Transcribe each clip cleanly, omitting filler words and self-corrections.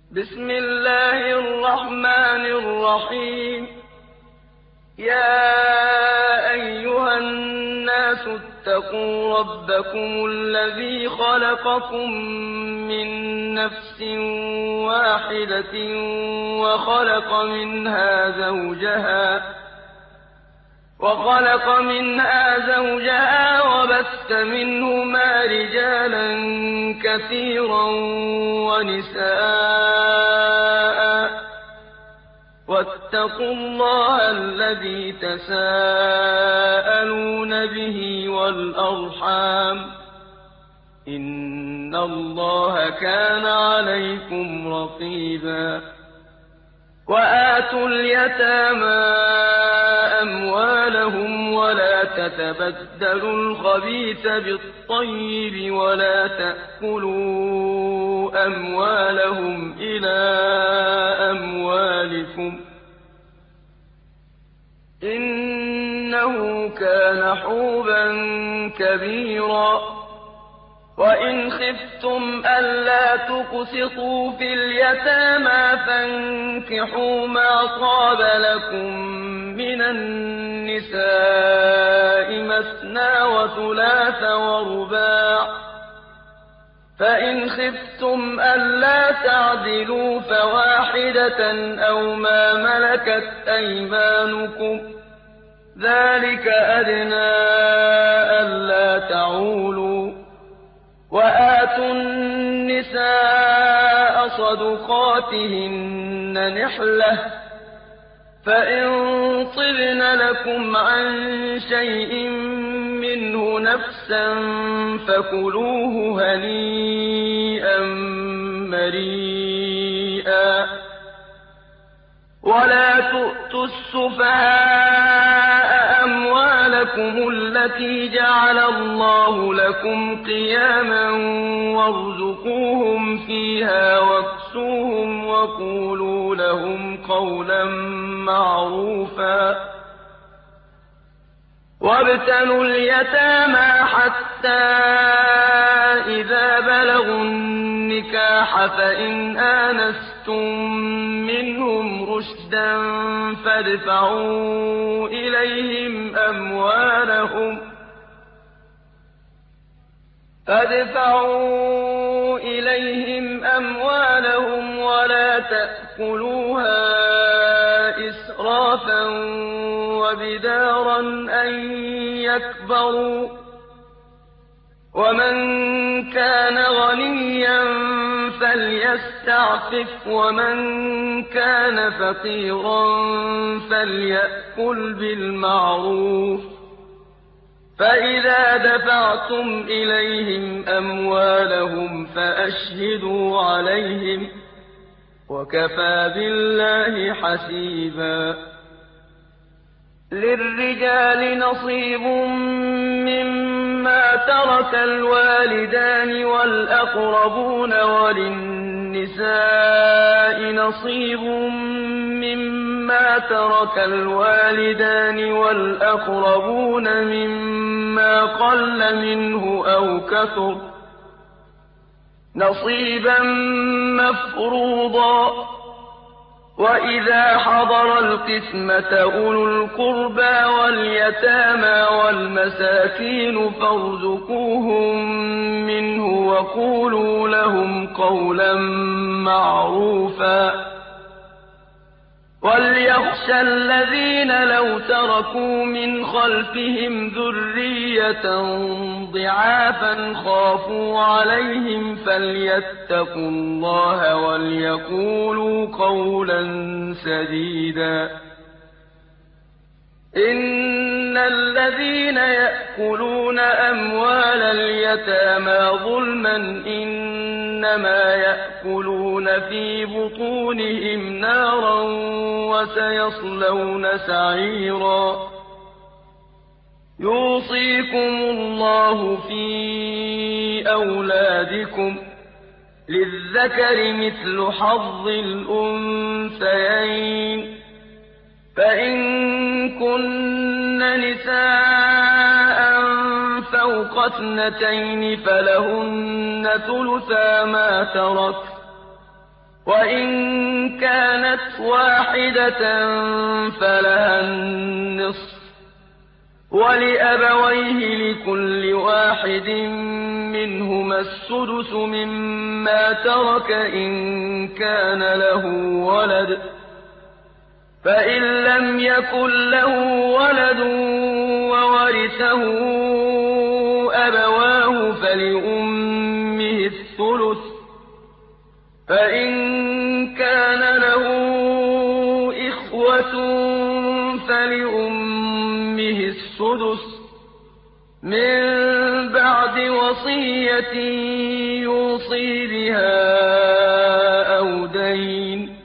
بسم الله الرحمن الرحيم يا أيها الناس اتقوا ربكم الذي خلقكم من نفس واحدة وخلق منها زوجها وبث منهما رجالا كثيرا ونساء واتقوا الله الذي تساءلون به والأرحام إن الله كان عليكم رقيبا وآتوا اليتامى أموالهم ولا تتبدلوا الخبيث بالطيب ولا تأكلوا أموالهم إلى أموالكم إنه كان حوبا كبيرا وإن خفتم ألا تقسطوا في اليتامى فانكحوا ما طاب لكم من النساء مثنى وثلاث ورباع فإن خفتم ألا تعدلوا فواحدة أو ما ملكت أيمانكم ذلك أدنى ألا تعولوا وآتوا النساء صدقاتهن نحلة فإن طبن لكم عن شيء منه نفسا فكلوه هنيئا مريئا ولا تؤتوا السفهاء أموالكم التي جعل الله لكم قياما وارزقوهم فيها واكسوهم وقولوا لهم قولا معروفا وابتلوا اليتامى حتى إذا بلغوا النكاح فإن آنستم منهم رشدا فادفعوا إليهم أموالهم ولا تأكلوها إسرافا وبدارا أن يكبروا ومن كان غنيا فليستعفف ومن كان فقيرا فليأكل بالمعروف فإذا دفعتم إليهم أموالهم فأشهدوا عليهم وكفى بالله حسيبا للرجال نصيب مما ترك الوالدان والأقربون وللنساء نصيب مما ترك الوالدان والأقربون مما قل منه أو كثر نصيبا مفروضا وإذا حضر القسمة أولو القربى واليتامى والمساكين فارزقوهم منه وقولوا لهم قولا معروفا وليخشى الذين لو تركوا من خلفهم ذرية ضعافا خافوا عليهم فليتقوا الله وليقولوا قولا سديدا إن الذين يأكلون أموال اليتامى ظلما إنما يأكلون في بطونهم نارا وسيصلون سعيرا يوصيكم الله في أولادكم للذكر مثل حظ الأنثيين فإن كن نساء فوق اثنتين فلهن ثلثا ما ترك وَإِن كَانَتْ وَاحِدَةً فَلَهَا النِّصْفُ وَلِأَبَوَيْهِ لِكُلِّ واحد مِّنْهُمَا السُّدُسُ مِمَّا تَرَكَ إِن كَانَ لَهُ وَلَدٌ ۚ فَإِن لَّمْ يَكُن لَّهُ وَلَدٌ وَوَرِثَهُ أَبَوَاهُ فَلِأُمِّهِ الثُّلُثُ ۚ فَإِن كَانَ لَهُ إِخْوَةٌ فَلِأُمِّهِ السُّدُسُ مِن بَعْدِ وَصِيَّةٍ يُوصِي بِهَا أَوْ دَيْنٍ ۗ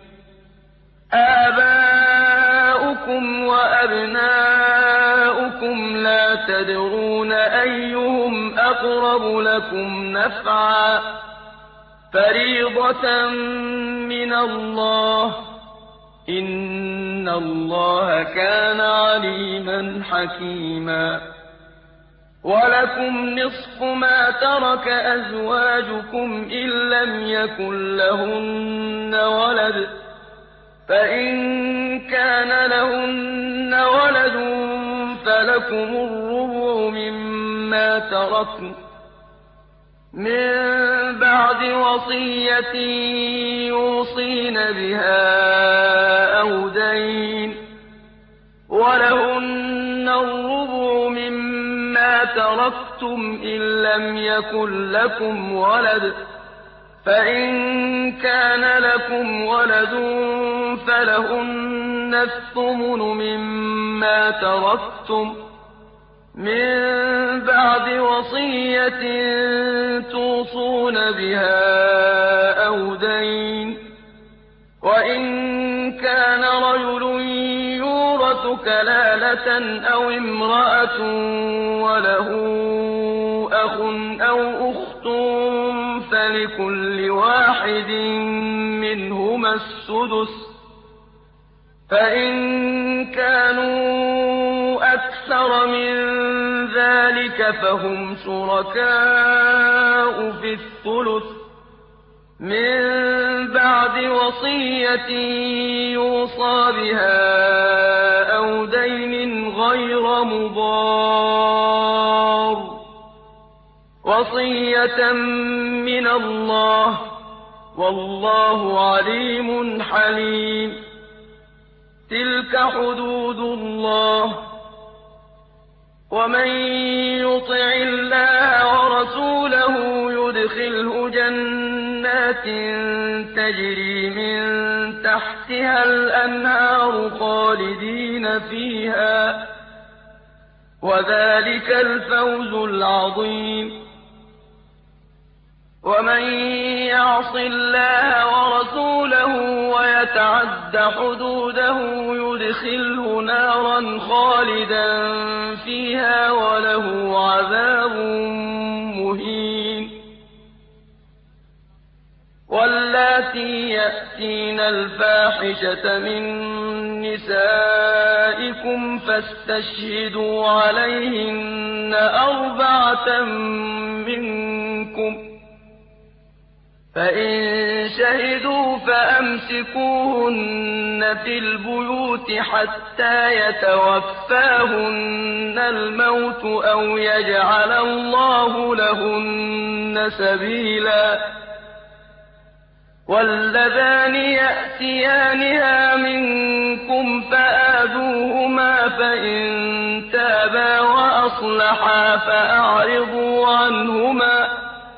آبَاؤُكُمْ وَأَبْنَاؤُكُمْ لَا تَدْرُونَ أَيُّهُمْ أَقْرَبُ لَكُمْ نَفْعًا ۚ فَرِيضَةً مِّنَ اللَّهِ ۗ إِنَّ اللَّهَ كَانَ عَلِيمًا حَكِيمًا وَلَكُمْ نِصْفُ مَا تَرَكَ أَزْوَاجُكُمْ إِن لَّمْ يَكُن لَّهُنَّ وَلَدٌ ۚ فَإِن كَانَ لَهُنَّ وَلَدٌ فَلَكُمُ الرُّبُعُ مِمَّا تَرَكْنَ مِن بَعْدِ وَصِيَّةٍ يُوصِينَ بِهَا أَوْ دَيْنٍ ۗ وَلَهُنَّ الرُّبُعُ مِمَّا تَرَكْتُمْ إِن لَّمْ يَكُن لَّكُمْ وَلَدٌ ۚ فَإِن كَانَ لَكُمْ وَلَدٌ فَلَهُنَّ الثُّمُنُ مِمَّا تَرَكْتُم مِّن بَعْدِ وَصِيَّةٍ تُوصُونَ بِهَا أَوْ دَيْنٍ ۗ وَإِن كَانَ رَجُلٌ يُورَثُ كَلَالَةً أَوِ امْرَأَةٌ وَلَهُ أَخٌ أَوْ أُخْتٌ فَلِكُلِّ واحد مِّنْهُمَا السُّدُسُ ۚ فَإِن كَانُوا أَكْثَرَ مِن ذَٰلِكَ فَهُمْ شُرَكَاءُ فِي الثُّلُثِ مِن بَعْدِ وَصِيَّةٍ يُوصَىٰ بِهَا أَوْ دَيْنٍ غَيْرَ مُضَارٍّ ۚ وَصِيَّةً مِّنَ اللَّهِ ۗ وَاللَّهُ عَلِيمٌ حَلِيمٌ تِلْكَ حُدُودُ اللَّهِ ۚ وَمَن يُطِعِ اللَّهَ وَرَسُولَهُ يُدْخِلْهُ جَنَّاتٍ تَجْرِي مِن تَحْتِهَا الْأَنْهَارُ خَالِدِينَ فِيهَا ۚ وَذَٰلِكَ الْفَوْزُ الْعَظِيمُ وَمَن يَعْصِ اللَّهَ وَرَسُولَهُ وَيَتَعَدَّ حُدُودَهُ يُدْخِلْهُ نَارًا خَالِدًا فِيهَا وَلَهُ عَذَابٌ مُّهِينٌ وَاللَّاتِي يَأْتِينَ الْفَاحِشَةَ مِن نِّسَائِكُمْ فَاسْتَشْهِدُوا عَلَيْهِنَّ أَرْبَعَةً مِّنكُمْ ۖ فَإِن شَهِدُوا فَأَمْسِكُوهُنَّ فِي الْبُيُوتِ حَتَّىٰ يَتَوَفَّاهُنَّ الْمَوْتُ أَوْ يَجْعَلَ اللَّهُ لَهُنَّ سَبِيلًا وَاللَّذَانِ يَأْتِيَانِهَا مِنكُمْ فَآذُوهُمَا فَإِن تَابَا وَأَصْلَحَا فَأَعْرِضُوا عَنْهُمَا ۗ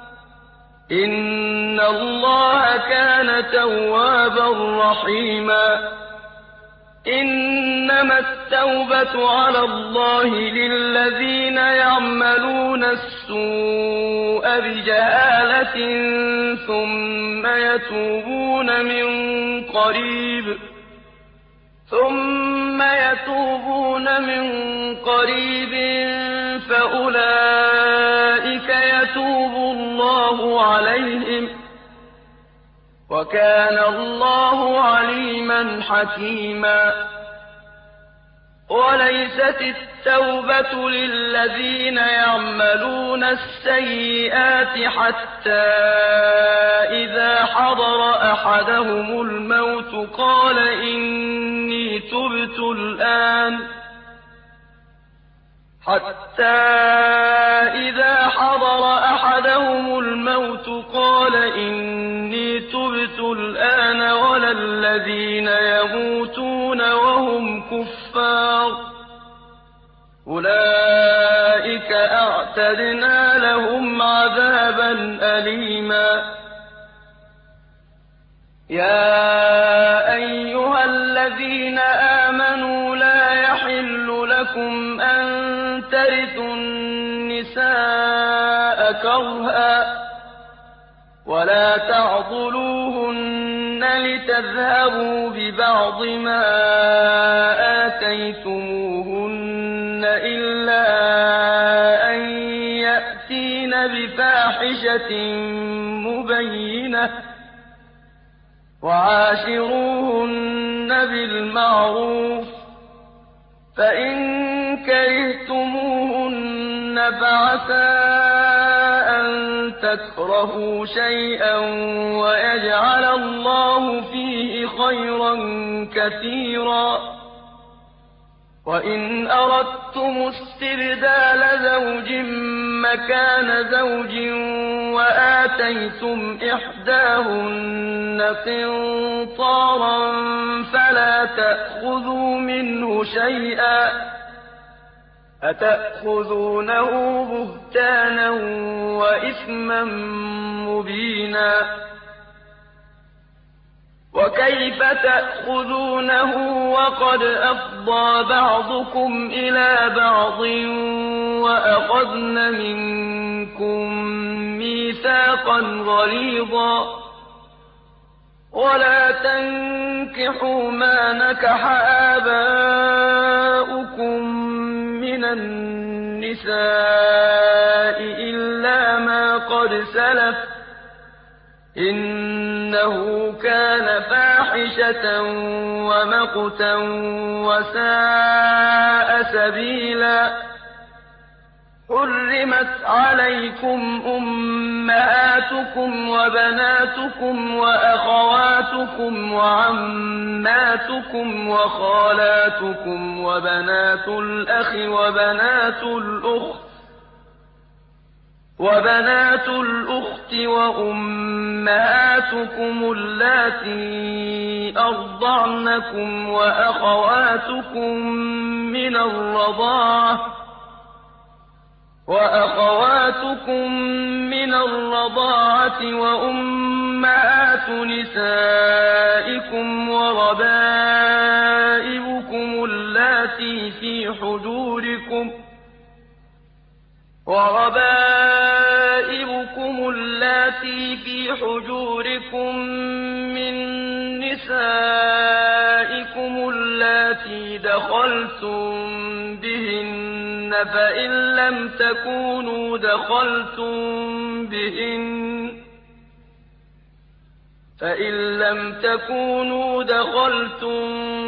إِنَّ اللَّهَ كَانَ تَوَّابًا رَّحِيمًا إِنَّمَا التَّوْبَةُ عَلَى اللَّهِ لِلَّذِينَ يَعْمَلُونَ السُّوءَ بِجَهَالَةٍ ثُمَّ يَتُوبُونَ مِن قَرِيبٍ فَأُولَٰئِكَ يَتُوبُ اللَّهُ عَلَيْهِمْ ۗ وَكَانَ اللَّهُ عَلِيمًا حَكِيمًا وليست التوبة للذين يعملون السيئات حتى إذا حضر أحدهم الموت قال إني تبت الآن ولا الذين يموتون وهم كفار أولئك أعتدنا لهم عذابا أليما يا أيها الذين آمنوا لا يحل لكم أن ترثوا النساء كرها ولا تعضلوهن لتذهبوا ببعض ما آتيتموهن إلا أن يأتين بفاحشة مبينة وعاشروهن بالمعروف فإن كرهتموهن فعسى أن تكرهوا شيئا ويجعل الله فيه خيرا كثيرا وإن أردتم استبدال زوج مكان زوج وآتيتم إحداهن قنطارا فلا تأخذوا منه شيئا أتأخذونه بهتانا وإثما مبينا وكيف تأخذونه وقد أفضى بعضكم إلى بعض وأخذن منكم ميثاقا غليظا ولا تنكحوا ما نكح آباؤكم من النساء إلا ما قد سلف إنه كان فاحشة ومقتا وساء سبيلا حرمت عليكم أمهاتكم وبناتكم وأخواتكم وعماتكم وخالاتكم وبنات الأخ وبنات الأخت وأمهاتكم اللاتي أرضعنكم وأخواتكم من الرضاعة وأمهات نسائكم وربائبكم اللاتي في حجوركم من نسائكم اللاتي دخلتم بهن فإن لم تكونوا دخلتم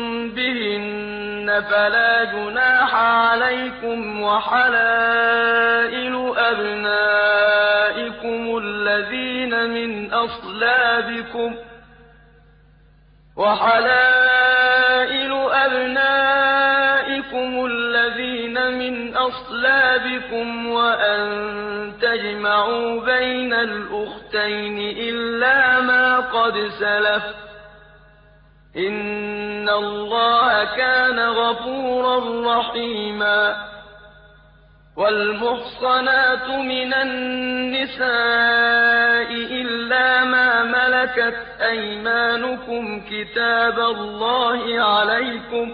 بهن فلا جناح عليكم وحلائل أبنائكم الذين من أصلابكم وأن تجمعوا بين الأختين إلا ما قد سلف إن الله كان غفورا رحيما والمحصنات من النساء إلا ما ملكت أيمانكم كتاب الله عليكم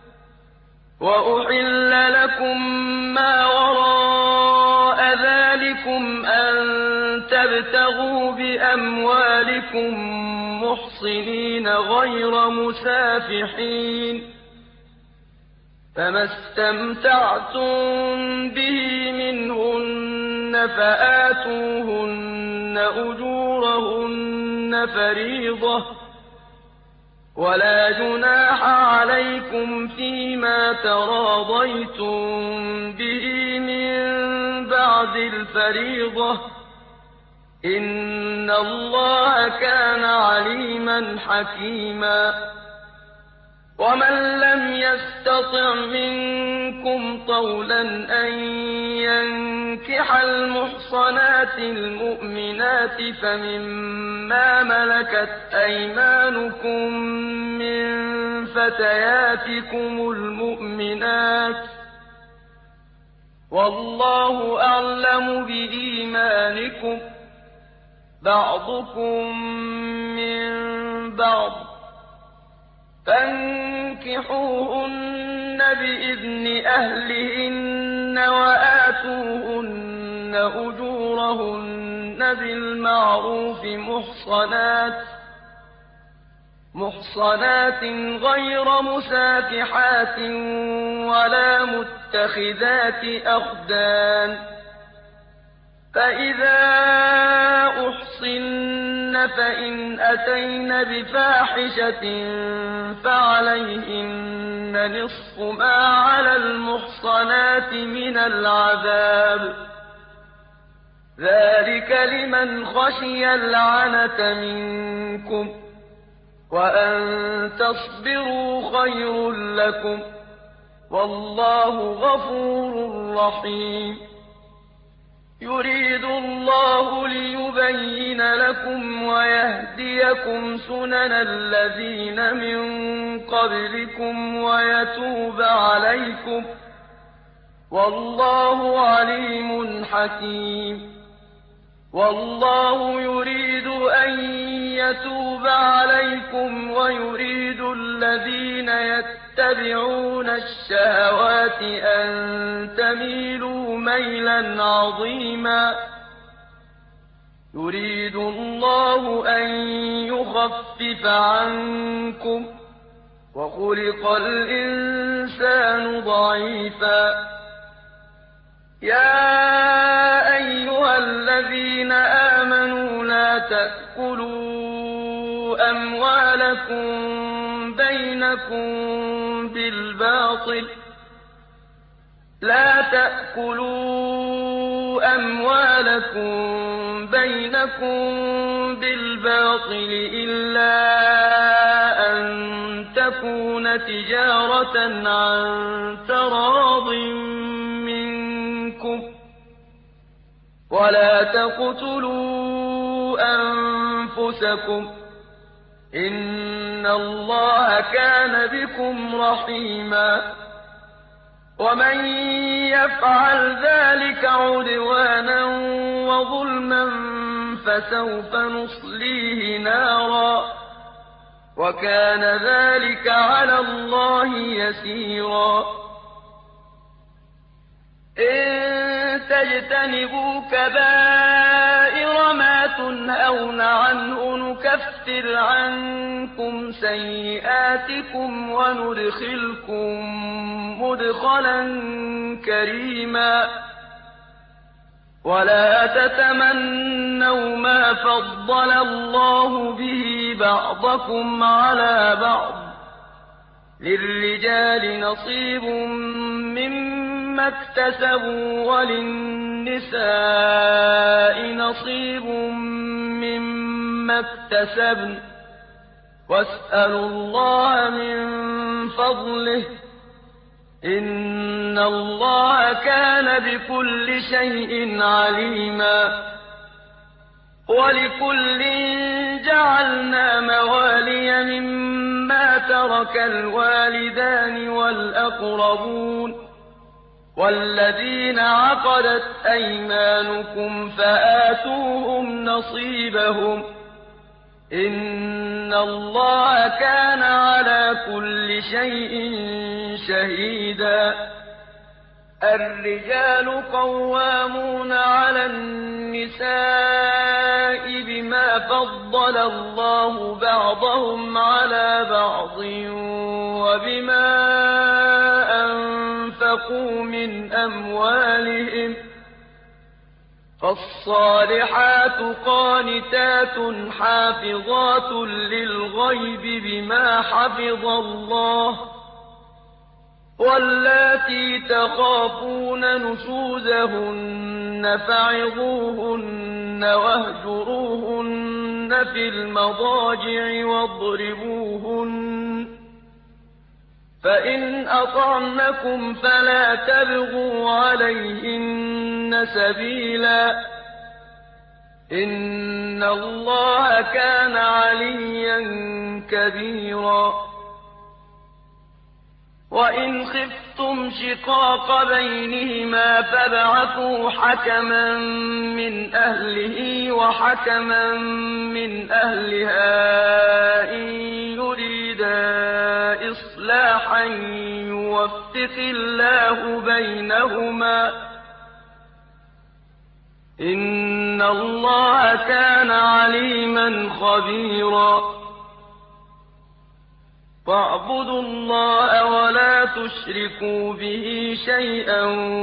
وأحل لكم ما وراء ذلكم أن تبتغوا بأموالكم محصنين غير مسافحين فما استمتعتم به منهن فآتوهن أجورهن فريضة ولا جناح عليكم فيما تراضيتم به من بعد الفريضة إن الله كان عليما حكيما ومن لم يستطع منكم طولا أن ينكح المحصنات المؤمنات فمما ملكت أيمانكم من فتياتكم المؤمنات والله أعلم بإيمانكم بعضكم من بعض فانكحوهن بإذن أهلهن وآتوهن أجورهن بالمعروف محصنات غير مسافحات ولا متخذات أخدان فإذا أحصن فإن أتين بفاحشة فعليهن نصف ما على المحصنات من العذاب ذلك لمن خشي العنة منكم وأن تصبروا خير لكم والله غفور رحيم يريد الله ليبين لكم ويهديكم سنن الذين من قبلكم ويتوب عليكم والله عليم حكيم والله يريد أن يتوب عليكم ويريد الذين يتبعون الشهوات أن تميلوا ميلا عظيما يريد الله أن يخفف عنكم وخلق الإنسان ضعيفا يا أيها الذين آمنوا لا تأكلوا أموالكم بينكم بالباطل إلا أن تكون تجارة عن تراض منكم ولا تقتلوا أنفسكم إن الله كان بكم رحيما ومن يفعل ذلك عدوانا وظلما فسوف نصليه نارا وكان ذلك على الله يسيرا إن تجتنبوا كبائر ما تنهون عنه نكفر عنكم سيئاتكم وندخلكم مدخلا كريما ولا تتمنوا ما فضل الله به بعضكم على بعض للرجال نصيب مما اكتسبوا وللنساء نصيب مما اكتسبن واسألوا الله من فضله إن الله كان بكل شيء عليما ولكل جعلنا موالي مما ترك الوالدان والأقربون والذين عقدت أيمانكم فآتوهم نصيبهم إن الله كان على كل شيء شهيدا الرجال قوامون على النساء بما فضل الله بعضهم على بعض وبما أنفقوا من أموالهم فالصالحات قانتات حافظات للغيب بما حفظ الله واللاتي تخافون نشوزهن فعظوهن واهجروهن في المضاجع واضربوهن فإن أطعنكم فلا تبغوا عليهن سبيلا إن الله كان عليا كبيرا وإن خفتم شقاق بينهما فابعثوا حكما من أهله وحكما من أهلها إن يريدا إصلاحا يوفق الله بينهما إن الله كان عليما خبيرا واعبدوا الله ولا تشركوا به شيئا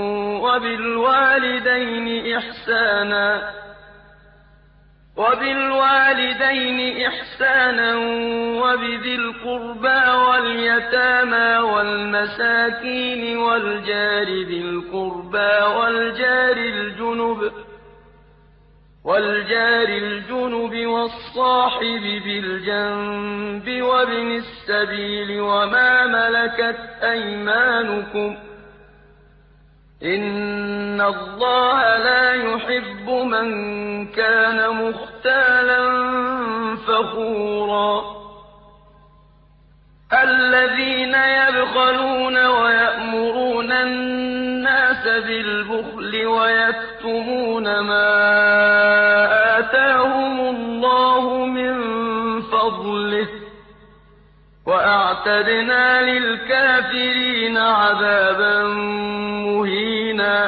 وبالوالدين إحسانا وبذي القربى واليتامى والمساكين والجار ذي القربى والجار الجنب والصاحب بالجنب وابن السبيل وما ملكت أيمانكم إن الله لا يحب من كان مختالا فخورا الذين يبخلون ويأمرون الناس بالبخل ويكتمون ما آتاهم الله من فضله وأعتدنا للكافرين عذابا مهينا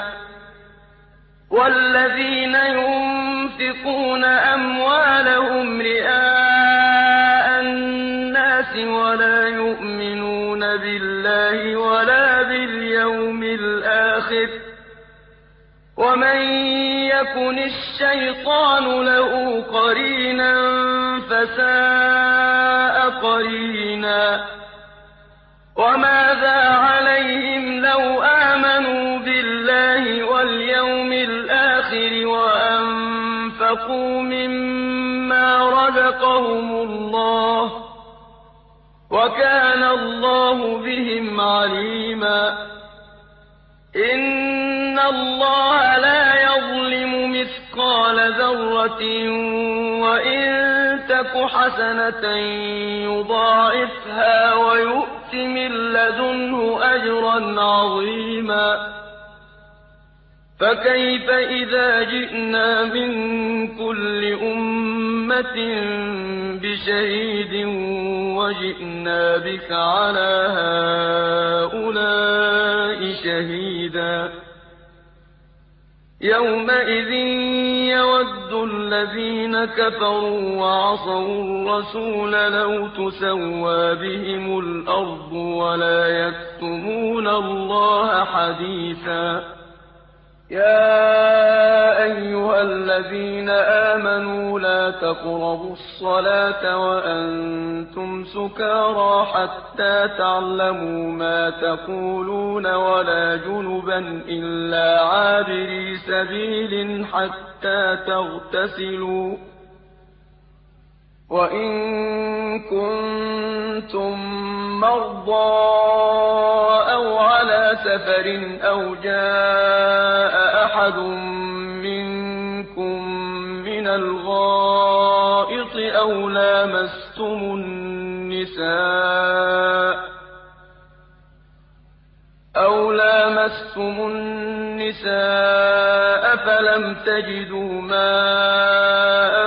والذين ينفقون أموالهم رئاء الناس ولا يؤمنون بالله ولا باليوم الآخر ومن يكن الشيطان له قرينا فساء قرينا وماذا عليهم لو آمنوا بالله واليوم الآخر وأنفقوا مما رزقهم الله وكان الله بهم عليما إن الله لا يظلم مثقال ذرة وإن تك حسنة يضاعفها ويؤت من لدنه أجرا عظيما فكيف إذا جئنا من كل أمة بشهيد وجئنا بك على هؤلاء شهيدا يومئذ يود الذين كفروا وعصوا الرسول لو تسوى بهم الأرض ولا يكتمون الله حديثا يا أيها الذين آمنوا لا تقربوا الصلاة وأنتم سكارى حتى تعلموا ما تقولون ولا جنبا إلا عابري سبيل حتى تغتسلوا وإن كنتم مرضى أو على سفر أو جاء أحد منكم من الغائط أو لامستم النساء فلم تجدوا ماء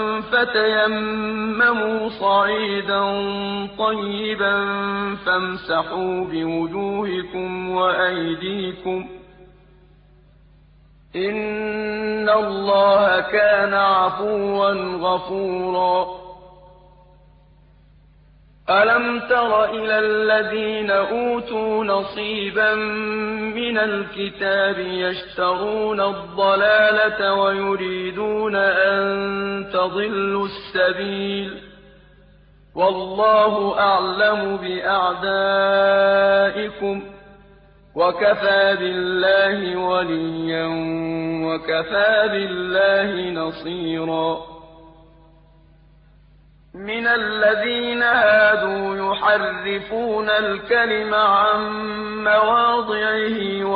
فتيمموا صعيدا طيبا فامسحوا بوجوهكم وأيديكم إن الله كان عفوا غفورا أَلَمْ تَرَ إِلَى الَّذِينَ أُوتُوا نَصِيبًا مِنَ الْكِتَابِ يَشْتَرُونَ الضَّلَالَةَ وَيُرِيدُونَ أَن تَضِلُّوا السَّبِيلَ ۗ وَاللَّهُ أَعْلَمُ بِأَعْدَائِكُمْ ۚ وَكَفَىٰ بِاللَّهِ وَلِيًّا وَكَفَىٰ بِاللَّهِ نَصِيرًا. مِنَ الَّذِينَ هَادُوا يُحَرِّفُونَ الْكَلِمَ عَن مَّوَاضِعِهِ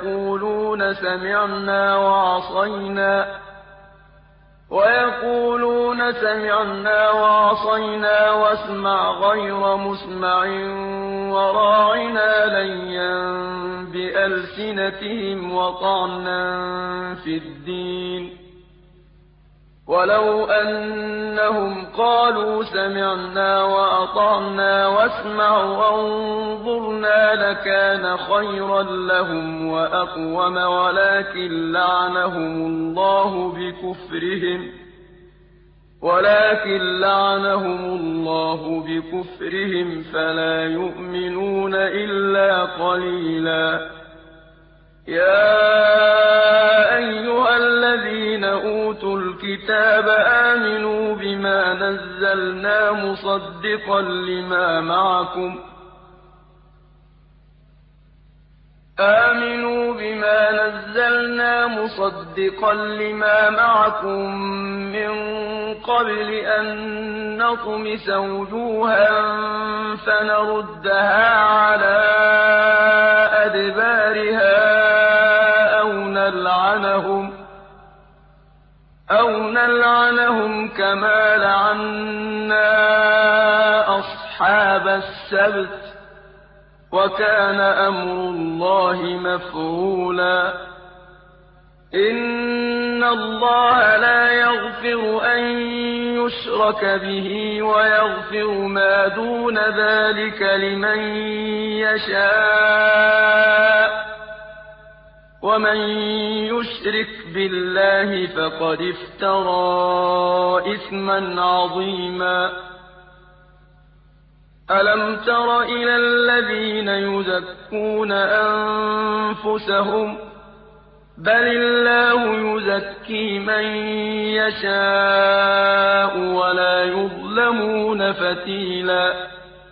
وَيَقُولُونَ سَمِعْنَا وَعَصَيْنَا وَاسْمَعْ غَيْرَ مُسْمَعٍ وَرَاعِنَا لَيًّا بِأَلْسِنَتِهِمْ وَطَعْنًا فِي الدِّينِ ۚ وَلَوْ أَنَّهُمْ قَالُوا سَمِعْنَا وَأَطَعْنَا وَاسْمَعْ وَانظُرْنَا لَكَانَ خَيْرًا لَّهُمْ وَأَقْوَمَ وَلَٰكِن لَّعَنَهُمُ اللَّهُ بِكُفْرِهِمْ فَلَا يُؤْمِنُونَ إِلَّا قَلِيلًا. يَا أَيُّهَا الَّذِينَ أُوتُوا الْكِتَابَ آمِنُوا بِمَا نَزَّلْنَا مُصَدِّقًا لِّمَا مَعَكُم مِّن قَبْلِ أَن نَّطْمِسَ وُجُوهًا فَنَرُدَّهَا عَلَىٰ أَدْبَارِهَا أَوْ نَلْعَنَهُمْ كَمَا لَعَنَّا أَصْحَابَ السَّبْتِ ۚ وَكَانَ أَمْرُ اللَّهِ مَفْعُولًا. إِنَّ اللَّهَ لَا يَغْفِرُ أَن يُشْرَكَ بِهِ وَيَغْفِرُ مَا دُونَ ذَٰلِكَ لِمَن يَشَاءُ ۚ وَمَن يُشْرِكْ بِاللَّهِ فَقَدِ افْتَرَىٰ إِثْمًا عَظِيمًا. أَلَمْ تَرَ إِلَى الَّذِينَ يُزَكُّونَ أَنفُسَهُم ۚ بَلِ اللَّهُ يُزَكِّي مَن يَشَاءُ وَلَا يُظْلَمُونَ فَتِيلًا.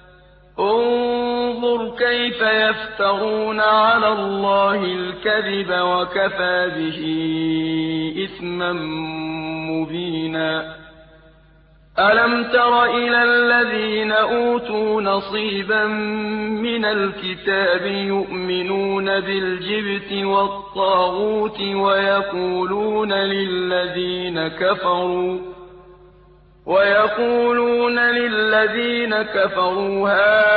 انظُرْ كَيْفَ يَفْتَرُونَ عَلَى اللَّهِ الْكَذِبَ وَكَفَىٰ بِهِ إِثْمًا مُّبِينًا. أَلَمْ تَرَ إِلَى الَّذِينَ أُوتُوا نَصِيبًا مِّنَ الْكِتَابِ يُؤْمِنُونَ بِالْجِبْتِ وَالطَّاغُوتِ وَيَقُولُونَ لِلَّذِينَ كَفَرُوا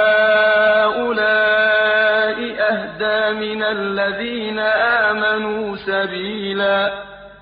هَٰؤُلَاءِ أَهْدَىٰ مِنَ الَّذِينَ آمَنُوا سَبِيلًا.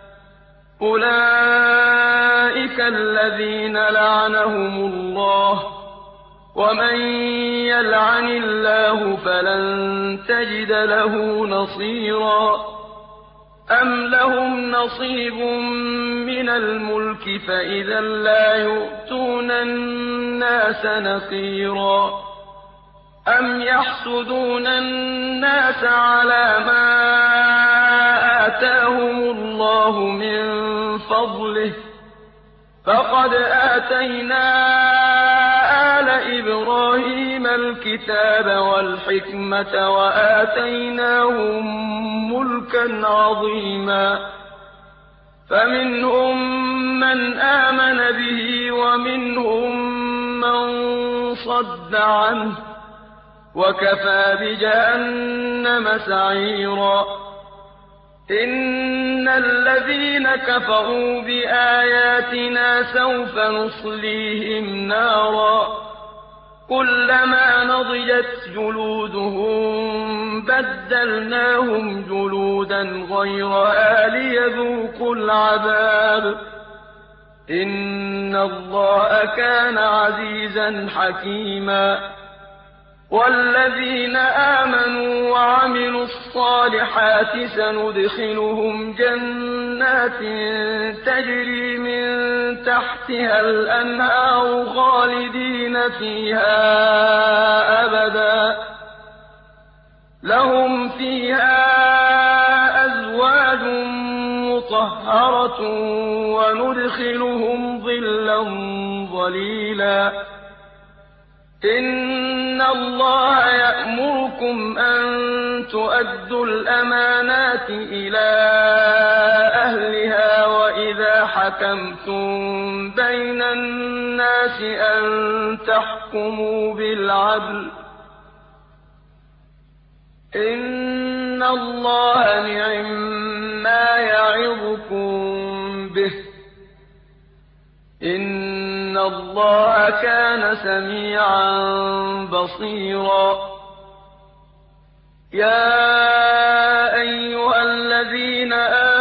أُولَٰئِكَ الَّذِينَ لَعَنَهُمُ اللَّهُ ۖ وَمَن يَلْعَنِ اللَّهُ فَلَن تَجِدَ لَهُ نَصِيرًا. أَمْ لَهُمْ نَصِيبٌ مِّنَ الْمُلْكِ فَإِذًا لَّا يُؤْتُونَ النَّاسَ نَقِيرًا. أَمْ يَحْسُدُونَ النَّاسَ عَلَىٰ مَا آتَاهُمُ اللَّهُ مِن فَضْلِهِ ۖ فَقَدْ آتَيْنَا آلَ إِبْرَاهِيمَ الْكِتَابَ وَالْحِكْمَةَ وَآتَيْنَاهُم مُّلْكًا عَظِيمًا. فَمِنْهُم مَّنْ آمَنَ بِهِ وَمِنْهُم مَّن صَدَّ عَنْهُ ۚ وَكَفَىٰ بِجَهَنَّمَ سَعِيرًا. إِنَّ الَّذِينَ كَفَرُوا بِآيَاتِنَا سَوْفَ نُصْلِيهِمْ نَارًا كُلَّمَا نَضِجَتْ جُلُودُهُم بَدَّلْنَاهُمْ جُلُودًا غَيْرَهَا لِيَذُوقُوا الْعَذَابَ ۗ إِنَّ اللَّهَ كَانَ عَزِيزًا حَكِيمًا. والذين آمنوا وعملوا الصالحات سندخلهم جنات تجري من تحتها الأنهار خالدين فيها أبدا لهم فيها أزواج مطهرة وندخلهم ظلا ظليلا إن الله يأمركم أن تؤدوا الأمانات إلى أهلها وإذا حكمتم بين الناس أن تحكموا بالعدل إن الله نعما يعظكم به إن الله كان سميعا بصيرا يا أيها الذين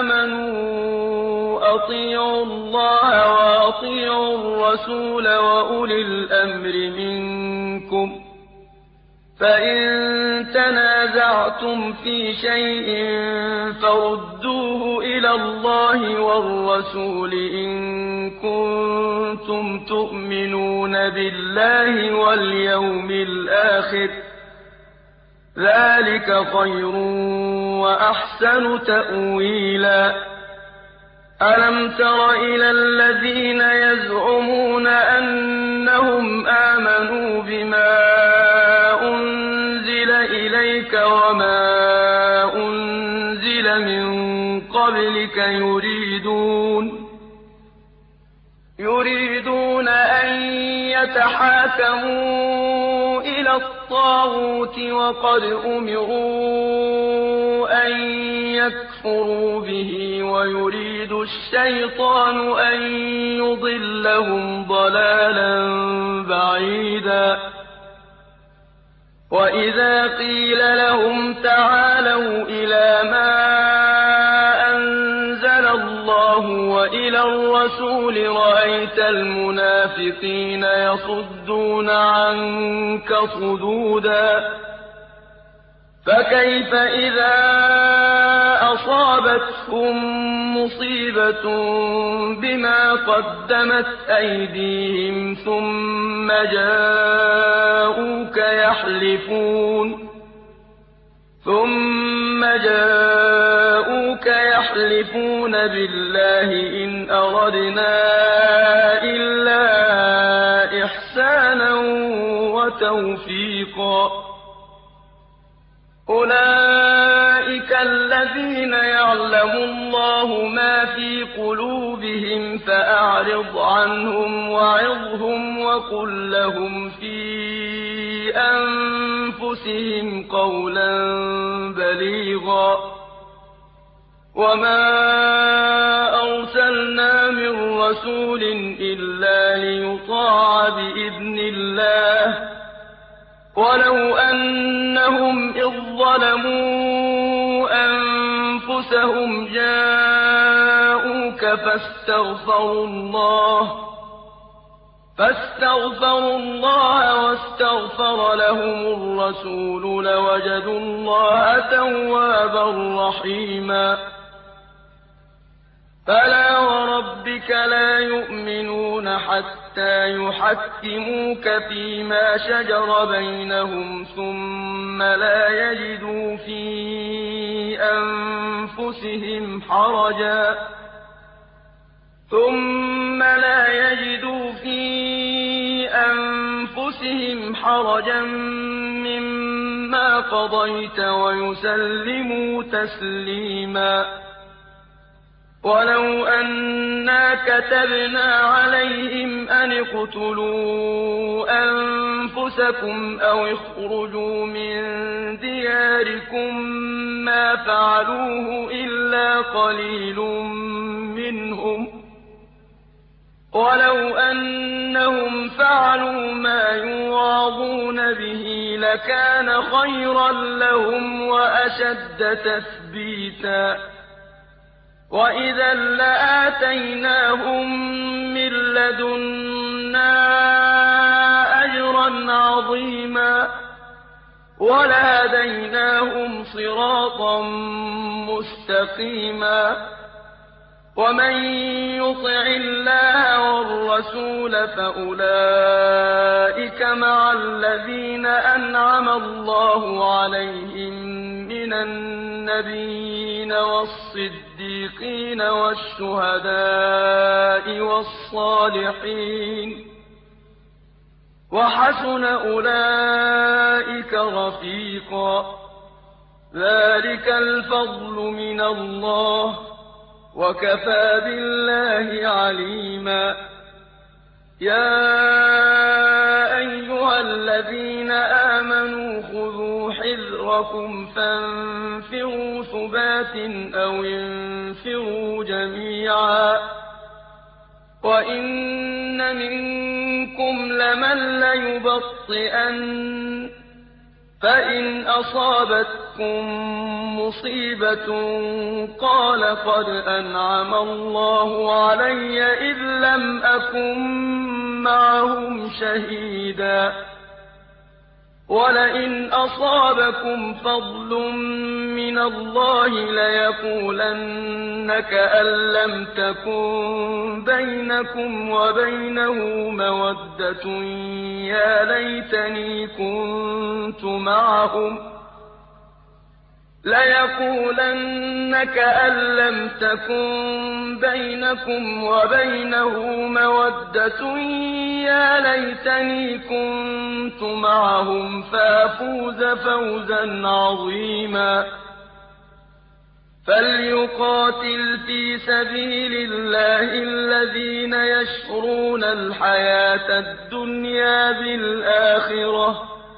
آمنوا أطيعوا الله وأطيعوا الرسول وأولي الأمر منكم فإن تنازعتم في شيء فردوه إلى الله والرسول إن كنتم تؤمنون بالله واليوم الآخر ذلك خير وأحسن تأويلا ألم تر إلى الذين يزعمون أنهم آمنوا بما أنزل إليك وما أنزل من قبلك يريدون أن يتحاكموا إلى الطاغوت وقد أمروا أن يكفروا به ويريد الشيطان أن يضلهم ضلالا بعيدا وإذا قيل لهم تعالوا إلى ما أنزل الله وإلى الرسول رأيت المنافقين يصدون عنك صدودا فكيف إذا أصابتهم مصيبة بما قدمت أيديهم ثم جاءوك يحلفون بالله إن أردنا إلا إحسانا وتوفيقا أولئك الذين يعلم الله ما في قلوبهم فأعرض عنهم وعظهم وقل لهم في أنفسهم قولا بليغا وما أرسلنا من رسول إلا ليطاع بإذن الله ولو أنهم إذ ظلموا أنفسهم جاءوك فاستغفروا الله واستغفر لهم الرسول لوجدوا الله توابا رحيما فلا وربك لا يؤمنون حتى يحكموك فيما شجر بينهم ثم لا يجدوا في أنفسهم حرجا مما قضيت ويسلموا تسليما ولو أنا كتبنا عليهم أن اقتلوا أنفسكم أو اخرجوا من دياركم ما فعلوه إلا قليل منهم ولو أنهم فعلوا ما يوعظون به لكان خيرا لهم وأشد تثبيتا وإذا لآتيناهم من لدنا أجرا عظيما وَلَهَدَيْنَاهُمْ صِرَاطًا مُّسْتَقِيمًا وَمَن يُطِعِ اللَّهَ وَالرَّسُولَ فَأُولَٰئِكَ مَعَ الَّذِينَ أَنْعَمَ اللَّهُ عَلَيْهِم مِّنَ النَّبِيِّينَ وَالصِّدِّيقِينَ وَالشُّهَدَاءِ وَالصَّالِحِينَ ۚ وَحَسُنَ أُولَٰئِكَ رَفِيقًا. ذَٰلِكَ الْفَضْلُ مِنَ اللَّهِ ۚ وَكَفَىٰ بِاللَّهِ عَلِيمًا. يَا أَيُّهَا الَّذِينَ آمَنُوا خُذُوا حِذْرَكُمْ فَانفِرُوا ثُبَاتٍ أَوِ انفِرُوا جَمِيعًا وَإِنَّ مِنكُمْ لَمَن لَّيُبَطِّئَنَّ فَإِنْ أَصَابَتْكُم مُّصِيبَةٌ قَالَ قَدْ أَنْعَمَ اللَّهُ عَلَيَّ إِذْ لَمْ أَكُن مَّعَهُمْ شَهِيدًا وَلَئِنْ أَصَابَكُمْ فَضْلٌ مِّنَ اللَّهِ لَيَقُولَنَّ كَأَن لَّمْ تَكُن بَيْنَكُمْ وَبَيْنَهُ مَوَدَّةٌ يَا لَيْتَنِي كُنتُ مَعَهُمْ لَيَقُولَنَّ كَأَن لَّمْ تَكُن بَيْنَكُمْ وَبَيْنَهُ مَوَدَّةٌ يَا لَيْتَنِي كُنتُ مَعَهُمْ فَأَفُوزَ فَوْزًا عَظِيمًا. فَلْيُقَاتِلْ فِي سَبِيلِ اللَّهِ الَّذِينَ يَشْرُونَ الْحَيَاةَ الدُّنْيَا بِالْآخِرَةِ ۖ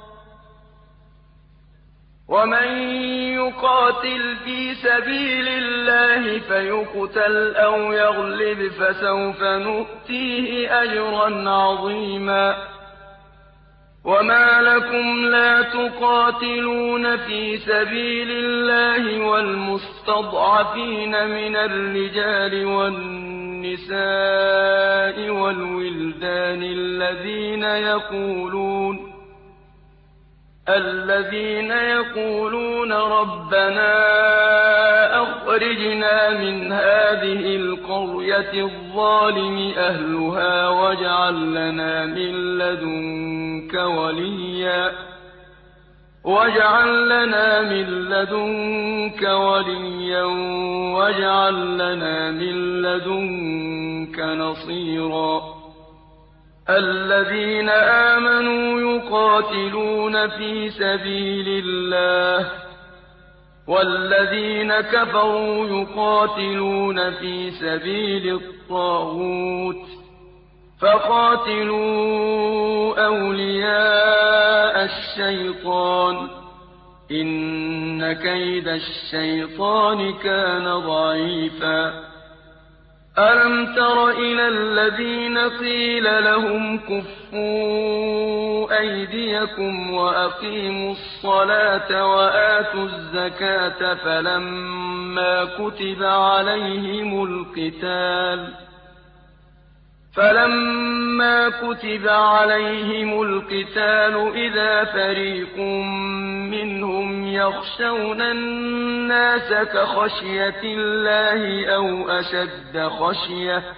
وَمَن يُقَاتِلْ فِي سَبِيلِ اللَّهِ فَيُقْتَلْ أَوْ يَغْلِبْ فَسَوْفَ نُؤْتِيهِ أَجْرًا عَظِيمًا. وَمَا لَكُمْ لَا تُقَاتِلُونَ فِي سَبِيلِ اللَّهِ وَالْمُسْتَضْعَفِينَ مِنَ الرِّجَالِ وَالنِّسَاءِ وَالْوِلْدَانِ الَّذِينَ يَقُولُونَ رَبَّنَا أَخْرِجْنَا مِنْ هَٰذِهِ الْقَرْيَةِ الظَّالِمِ أَهْلُهَا وَاجْعَل لَّنَا مِن لَّدُنكَ وَلِيًّا وَاجْعَل لَّنَا مِن لَّدُنكَ نَصِيرًا. الَّذِينَ آمَنُوا يُقَاتِلُونَ فِي سَبِيلِ اللَّهِ ۖ وَالَّذِينَ كَفَرُوا يُقَاتِلُونَ فِي سَبِيلِ الطَّاغُوتِ فَقَاتِلُوا أَوْلِيَاءَ الشَّيْطَانِ ۖ إِنَّ كَيْدَ الشَّيْطَانِ كَانَ ضَعِيفًا. أَلَمْ تَرَ إِلَى الَّذِينَ قِيلَ لَهُمْ كُفُّوا أَيْدِيَكُمْ وَأَقِيمُوا الصَّلَاةَ وَآتُوا الزَّكَاةَ فَلَمَّا كُتِبَ عَلَيْهِمُ الْقِتَالُ إِذَا فَرِيقٌ مِّنْهُمْ يَخْشَوْنَ النَّاسَ كَخَشْيَةِ اللَّهِ أَوْ أَشَدَّ خَشْيَةً ۚ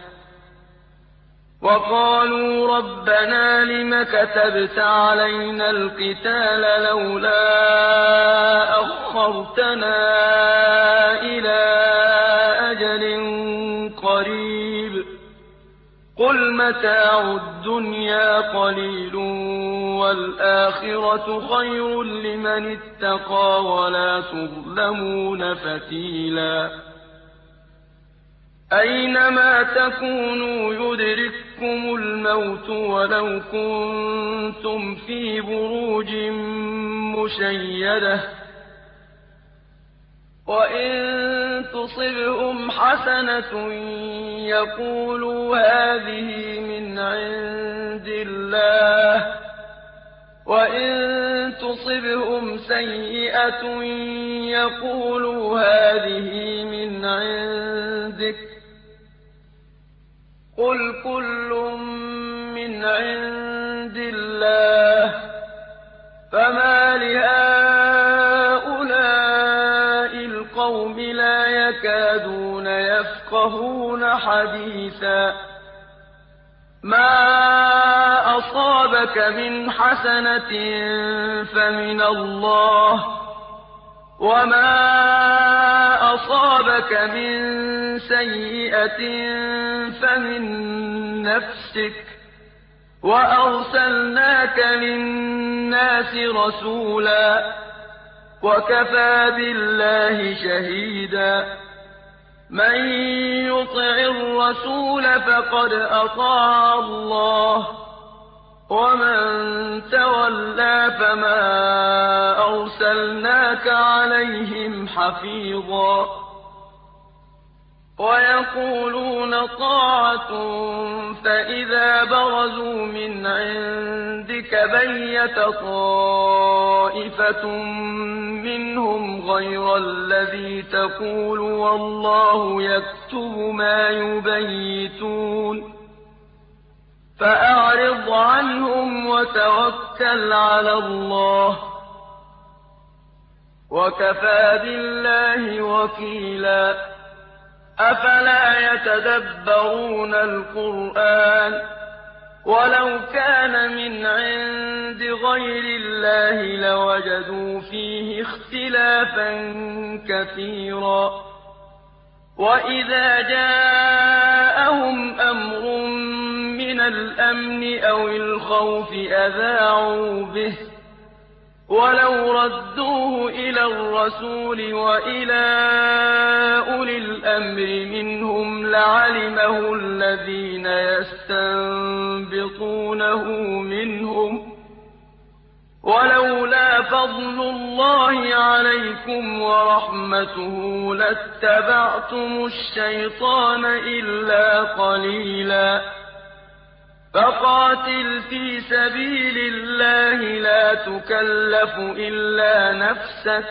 وَقَالُوا رَبَّنَا لِمَ كَتَبْتَ عَلَيْنَا الْقِتَالَ لَوْلَا أَخَّرْتَنَا إِلَىٰ أَجَلٍ قَرِيبٍ ۗ قُلْ مَتَاعُ الدُّنْيَا قَلِيلٌ وَالْآخِرَةُ خَيْرٌ لِّمَنِ اتَّقَىٰ وَلَا تُظْلَمُونَ فَتِيلًا. أَيْنَمَا تَكُونُوا يُدْرِككُّمُ الْمَوْتُ وَلَوْ كُنتُمْ فِي بُرُوجٍ مُّشَيَّدَةٍ ۗ وَإِن تُصِبْهُمْ حَسَنَةٌ يَقُولُوا هَٰذِهِ مِنْ عِندِ اللَّهِ ۖ وَإِن تُصِبْهُمْ سَيِّئَةٌ يَقُولُوا هَٰذِهِ مِنْ عِندِكَ ۖ قُلْ كُلٌّ مِّنْ عِندِ اللَّهِ ۖ فَمَالِ يَفْقَهُونَ حَدِيثًا ما أصابك من حسنة فمن الله وما أصابك من سيئة فمن نفسك وأرسلناك للناس رسولا وكفى بالله شهيدا من يطع الرسول فقد أطاع الله ومن تولى فما أرسلناك عليهم حفيظا ويقولون طاعة فإذا برزوا من عندك بيت طائفة منهم غير الذي تقول والله يكتب ما يبيتون فأعرض عنهم وتوكل على الله وكفى بالله وكيلا أفلا يتدبرون القرآن ولو كان من عند غير الله لوجدوا فيه اختلافا كثيرا وإذا جاءهم أمر من الأمن أو الخوف أذاعوا به ولو ردوه إلى الرسول وإلى أولي الأمر منهم لعلمه الذين يستنبطونه منهم ولولا فضل الله عليكم ورحمته لاتبعتم الشيطان إلا قليلا فقاتل في سبيل الله لا تكلف إلا نفسك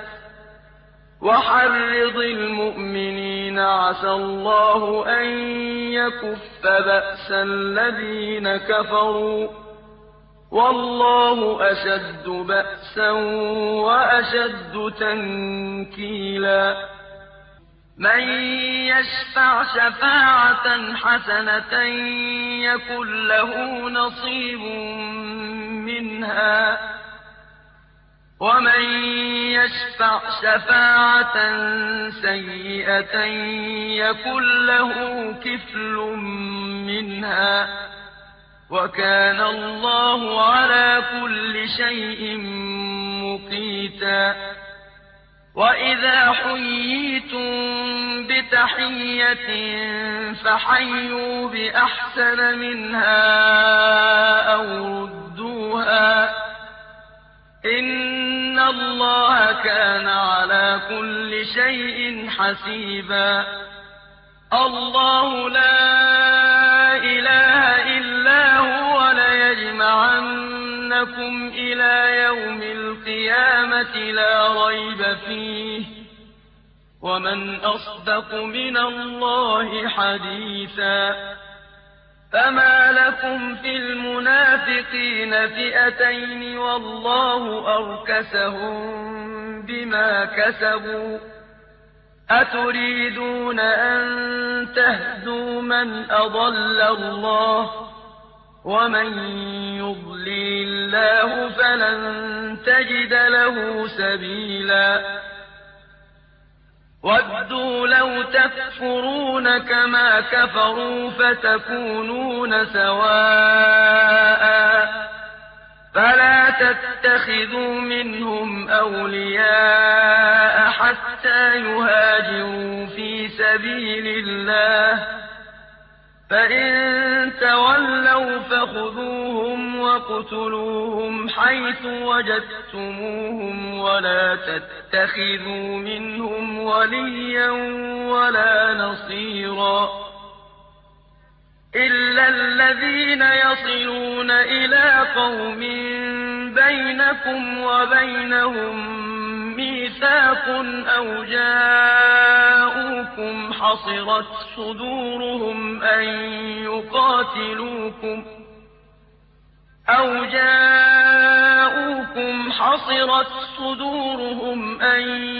وحرض المؤمنين عسى الله أن يكف بأس الذين كفروا والله أشد بأسا وأشد تنكيلا من يشفع شفاعة حسنة يكن له نصيب منها ومن يشفع شفاعة سيئة يكن له كفل منها وكان الله على كل شيء مقيتا وإذا حييتم بتحية فحيوا بأحسن منها أو ردوها إن الله كان على كل شيء حسيبا الله لا إله إلا هو ليجمعنكم إلى يوم القيامة لا ريب فيه ومن أصدق من الله حديثا فما لكم في المنافقين فئتين والله أركسهم بما كسبوا أتريدون أن تهدوا من أضل الله ومن يضلل الله فلن تجد له سبيلا وَدُّوا لَوْ تَكْفُرُونَ كَمَا كَفَرُوا فَتَكُونُونَ سَوَاءً فَلَا تَتَّخِذُوا مِنْهُمْ أَوْلِيَاءَ حَتَّىٰ يُهَاجِرُوا فِي سَبِيلِ اللَّهِ فَإِن تَوَلَّوْا فَخُذُوهُمْ وَاقْتُلُوهُمْ حَيْثُ وَجَدتُّمُوهُمْ وَلَا تَتَّخِذُوا مِنْهُمْ وَلِيًّا وَلَا نَصِيرًا إِلَّا الَّذِينَ يَصِلُونَ إِلَىٰ قَوْمٍ بَيْنَكُمْ وَبَيْنَهُم مِّيثَاقٌ أَوْ جَاءُوكُمْ حَصِرَتْ صُدُورُهُمْ حصرت صدورهم أن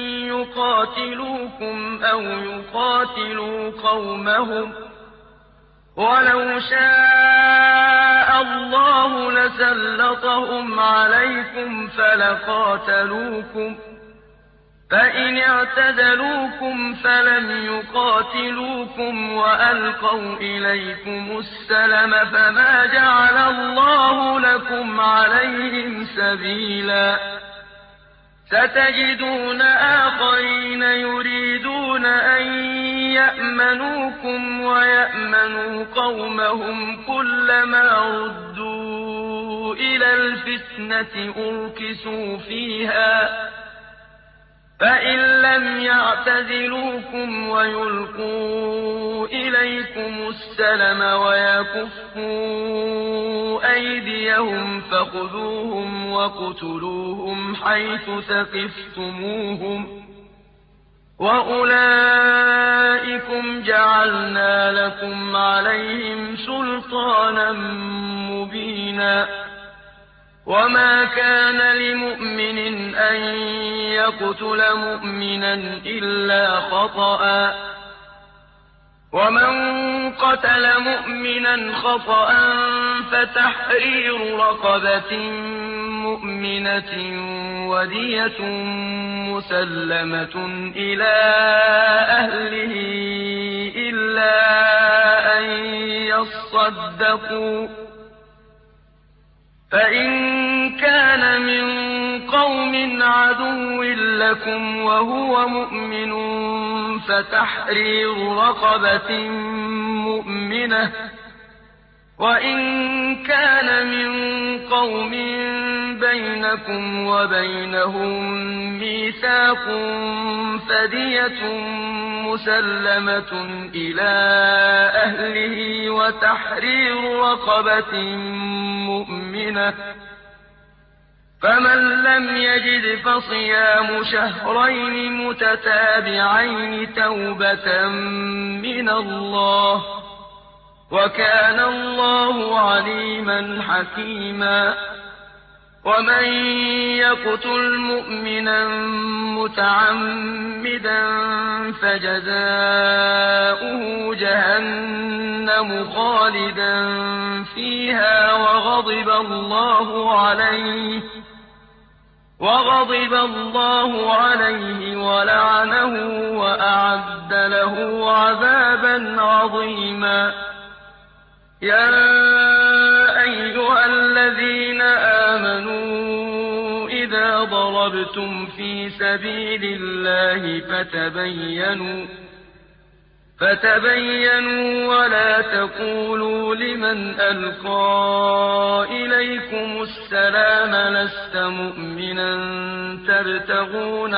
يقاتلوكم أو يقاتلوا قومهم ولو شاء الله لسلطهم عليكم فلقاتلوكم فإن اعتزلوكم فلم يقاتلوكم وألقوا إليكم السلم فما جعل الله لكم عليهم سبيلا ستجدون آخرين يريدون أن يأمنوكم ويأمنوا قومهم كلما ردوا إلى الفتنة أركسوا فيها فإن لم يعتزلوكم ويلقوا إليكم السلم ويكفوا أيديهم فخذوهم وَاقْتُلُوهُمْ حيث ثقفتموهم وأولئكم جعلنا لكم عليهم سلطانا مبينا وما كان لمؤمن أن يقتل مؤمنا إلا خطأ ومن قتل مؤمنا خطأ فتحرير رقبة مؤمنة ودية مسلمة إلى أهله إلا أن يصدقوا فإن كان من قوم عدو لكم وهو مؤمن فتحرير رقبة مؤمنة وإن كان من قوم بينكم وبينهم ميثاق فدية مسلمة إلى أهله وتحرير رقبة مؤمنة فمن لم يجد فصيام شهرين متتابعين توبة من الله وكان الله عليما حكيما ومن يقتل مؤمنا متعمدا فجزاؤه جهنم خالدا فيها وغضب الله عليه ولعنه وأعد له عذابا عظيما يا أيها الذين آمنوا إذا ضربتم في سبيل الله فتبينوا ولا تقولوا لمن ألقى إليكم السلام لست مؤمنا تبتغون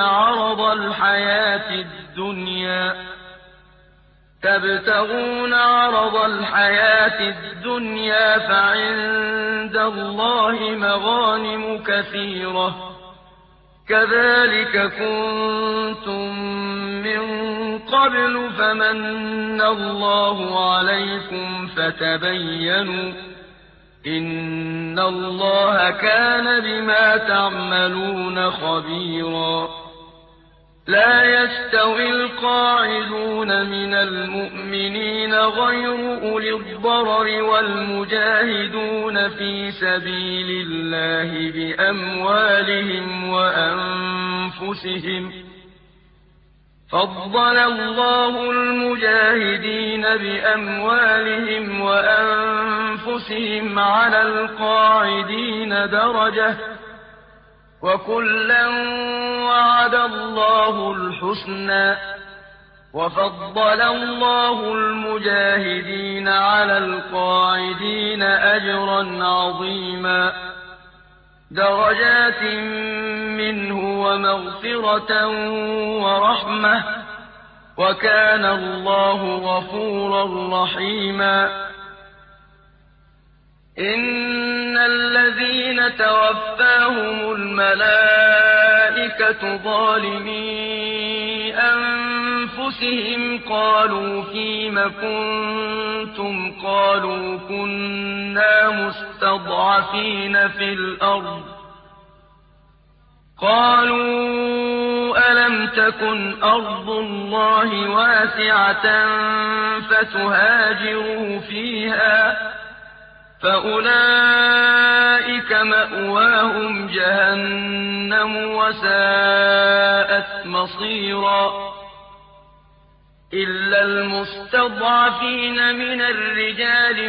عرض الحياة الدنيا فعند الله مغانم كثيرة كذلك كنتم من قبل فمن الله عليكم فتبينوا إن الله كان بما تعملون خبيرا لا يستوي القاعدون من المؤمنين غير أولي الضرر والمجاهدون في سبيل الله بأموالهم وأنفسهم فضل الله المجاهدين بأموالهم وأنفسهم على القاعدين درجة وكلا وعد الله الحسنى وفضل الله المجاهدين على القاعدين أجرا عظيما درجات منه ومغفرة ورحمة وكان الله غفورا رحيما إن الذين توفاهم الملائكة ظالمي أنفسهم قالوا فيم كنتم قالوا كنا مستضعفين في الأرض قالوا ألم تكن أرض الله واسعة فتهاجروا فيها فأولئك مأواهم جهنم وساءت مصيرا إلا المستضعفين من الرجال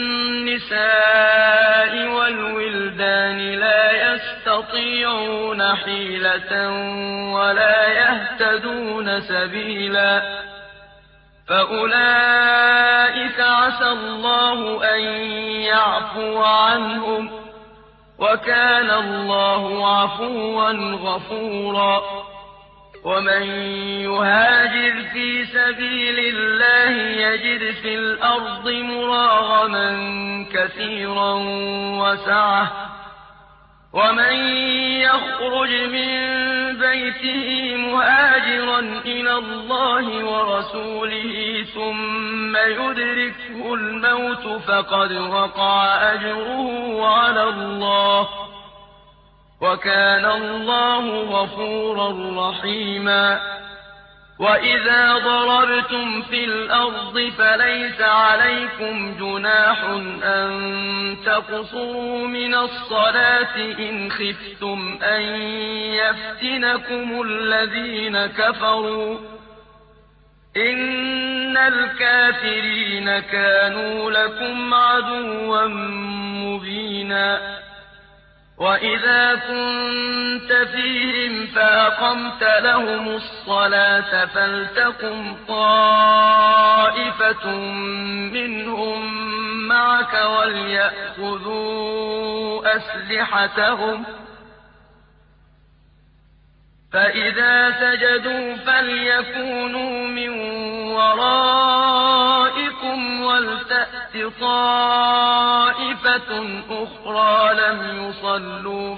والنساء والولدان لا يستطيعون حيلة ولا يهتدون سبيلا فأولئك عسى الله أن يعفو عنهم وكان الله عفوا غفورا ومن يهاجر في سبيل الله يجد في الأرض مراغما كثيرا وسعة ومن يخرج من بيته مهاجرا إلى الله ورسوله ثم يدركه الموت فقد وقع أجره على الله وكان الله غفورا رحيما وإذا ضربتم في الأرض فليس عليكم جناح أن تقصروا من الصلاة إن خفتم أن يفتنكم الذين كفروا إن الكافرين كانوا لكم عدوا مبينا وإذا كنت فيهم فأقمت لهم الصلاة فلتقم طائفة منهم معك وليأخذوا أسلحتهم فإذا سجدوا فليكونوا من ورائكم ولتأت طائفة أخرى لم يصلوا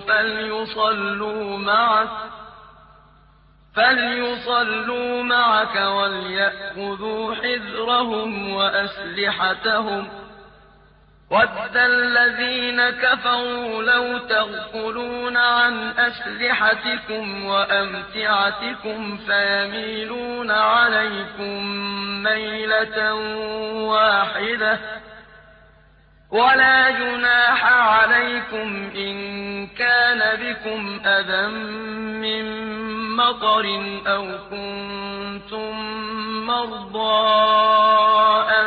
فليصلوا معك وليأخذوا حذرهم وأسلحتهم وَدَّ الَّذِينَ كَفَرُوا لَوْ تَغْفُلُونَ عَنْ أَسْلِحَتِكُمْ وَأَمْتِعَتِكُمْ فَيَمِيلُونَ عَلَيْكُم مَّيْلَةً وَاحِدَةً وَلَا جُنَاحَ عَلَيْكُمْ إِن كَانَ بِكُمْ أَذًى مِّن مَّطَرٍ أَوْ كُنتُم مَّرْضَىٰ أَن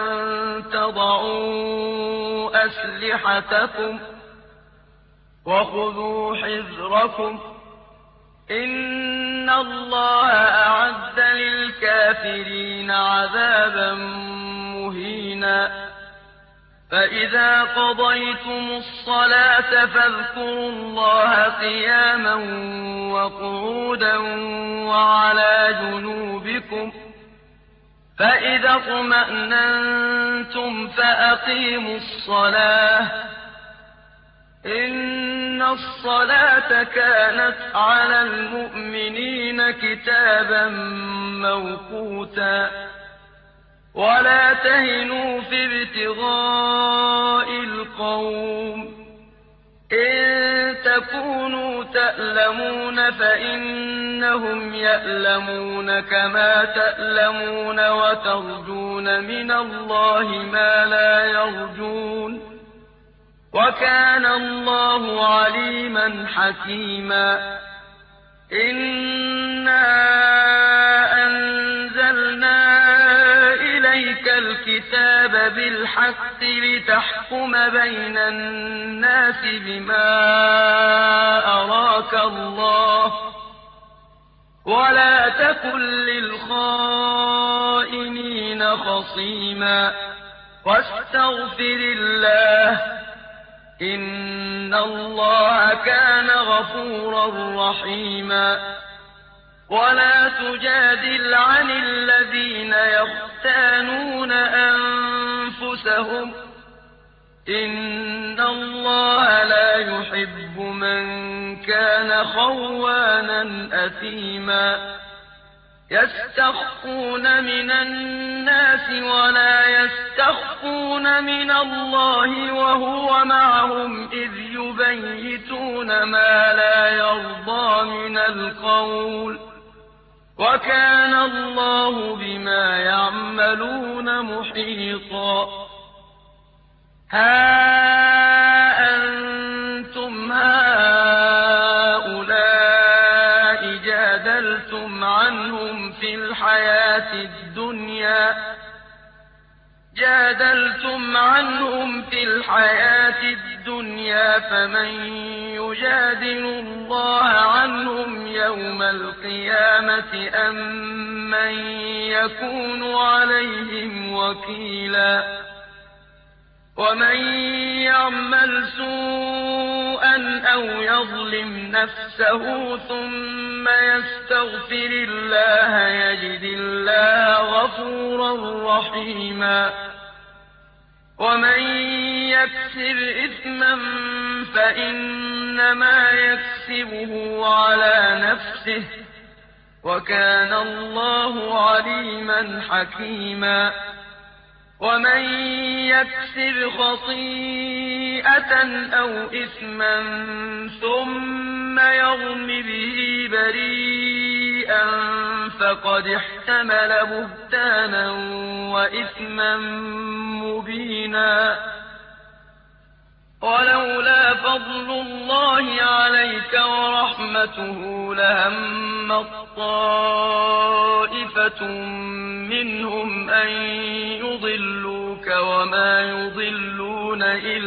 تَضَعُوا أَسْلِحَتَكُمْ وَخُذُوا حِذْرَكُمْ إِنَّ اللَّهَ أَعَدَّ لِلْكَافِرِينَ عَذَابًا مُّهِينًا فَإِذَا قَضَيْتُمُ الصَّلَاةَ فاذكروا الله قِيَامًا وَقُعُودًا وَعَلَىٰ جُنُوبِكُمْ فَإِذَا اطْمَأْنَنتُمْ فَأَقِيمُوا الصَّلَاةَ إِنَّ الصَّلَاةَ كَانَتْ عَلَى الْمُؤْمِنِينَ كِتَابًا مَّوْقُوتًا وَلَا تَهِنُوا فِي ابْتِغَاءِ الْقَوْمِ إِن تَكُونُوا تَأْلَمُونَ فَإِنَّهُمْ يَأْلَمُونَ كَمَا تَأْلَمُونَ وَتَرْجُونَ مِنَ اللَّهِ مَا لَا يَرْجُونَ وَكَانَ اللَّهُ عَلِيمًا حَكِيمًا إِنَّا أَنزَلْنَا إِلَيْكَ الْكِتَابَ بِالْحَقِّ لِتَحْكُمَ بَيْنَ النَّاسِ بِمَا أَرَاكَ اللَّهُ ۚ وَلَا تَكُن لِّلْخَائِنِينَ خَصِيمًا وَاسْتَغْفِرِ اللَّهَ ۖ إِنَّ اللَّهَ كَانَ غَفُورًا رَّحِيمًا وَلَا تُجَادِلْ عَنِ الَّذِينَ يَخْتَانُونَ أَنفُسَهُمْ ۚ إِنَّ اللَّهَ لَا يُحِبُّ مَن كَانَ خَوَّانًا أَثِيمًا يَسْتَخْفُونَ مِنَ النَّاسِ وَلَا يَسْتَخْفُونَ مِنَ اللَّهِ وَهُوَ مَعَهُمْ إِذْ يُبَيِّتُونَ مَا لَا يَرْضَىٰ مِنَ الْقَوْلِ ۚ وَكَانَ اللَّهُ بِمَا يَعْمَلُونَ مُحِيطًا هَا أَنتُمْ هَٰؤُلَاءِ جَادَلْتُمْ عنهم فِي الْحَيَاةِ الدُّنْيَا فَمَن يُجَادِلُ اللَّهَ عَنْهُمْ يَوْمَ الْقِيَامَةِ أَم مَّن يَكُونُ عَلَيْهِمْ وَكِيلًا وَمَن يَعْمَلْ سُوءًا أَوْ يَظْلِمْ نَفْسَهُ ثُمَّ يَسْتَغْفِرِ اللَّهَ يَجِدِ اللَّهَ غَفُورًا رَّحِيمًا وَمَن يَكْسِبْ إِثْمًا فَإِنَّمَا يَكْسِبُهُ عَلَىٰ نَفْسِهِ ۚ وَكَانَ اللَّهُ عَلِيمًا حَكِيمًا وَمَن يَكْسِبْ خَطِيئَةً أَوْ إِثْمًا ثُمَّ يَرْمِ بِهِ بَرِيئًا فَقَدِ احْتَمَلَ بُهْتَانًا وَإِثْمًا مُّبِينًا وَلَوْلَا فَضْلُ اللَّهِ عَلَيْكَ وَرَحْمَتُهُ لَهَمَّت طَّائِفَةٌ مِّنْهُمْ أَن يُضِلُّوكَ وَمَا يُضِلُّونَ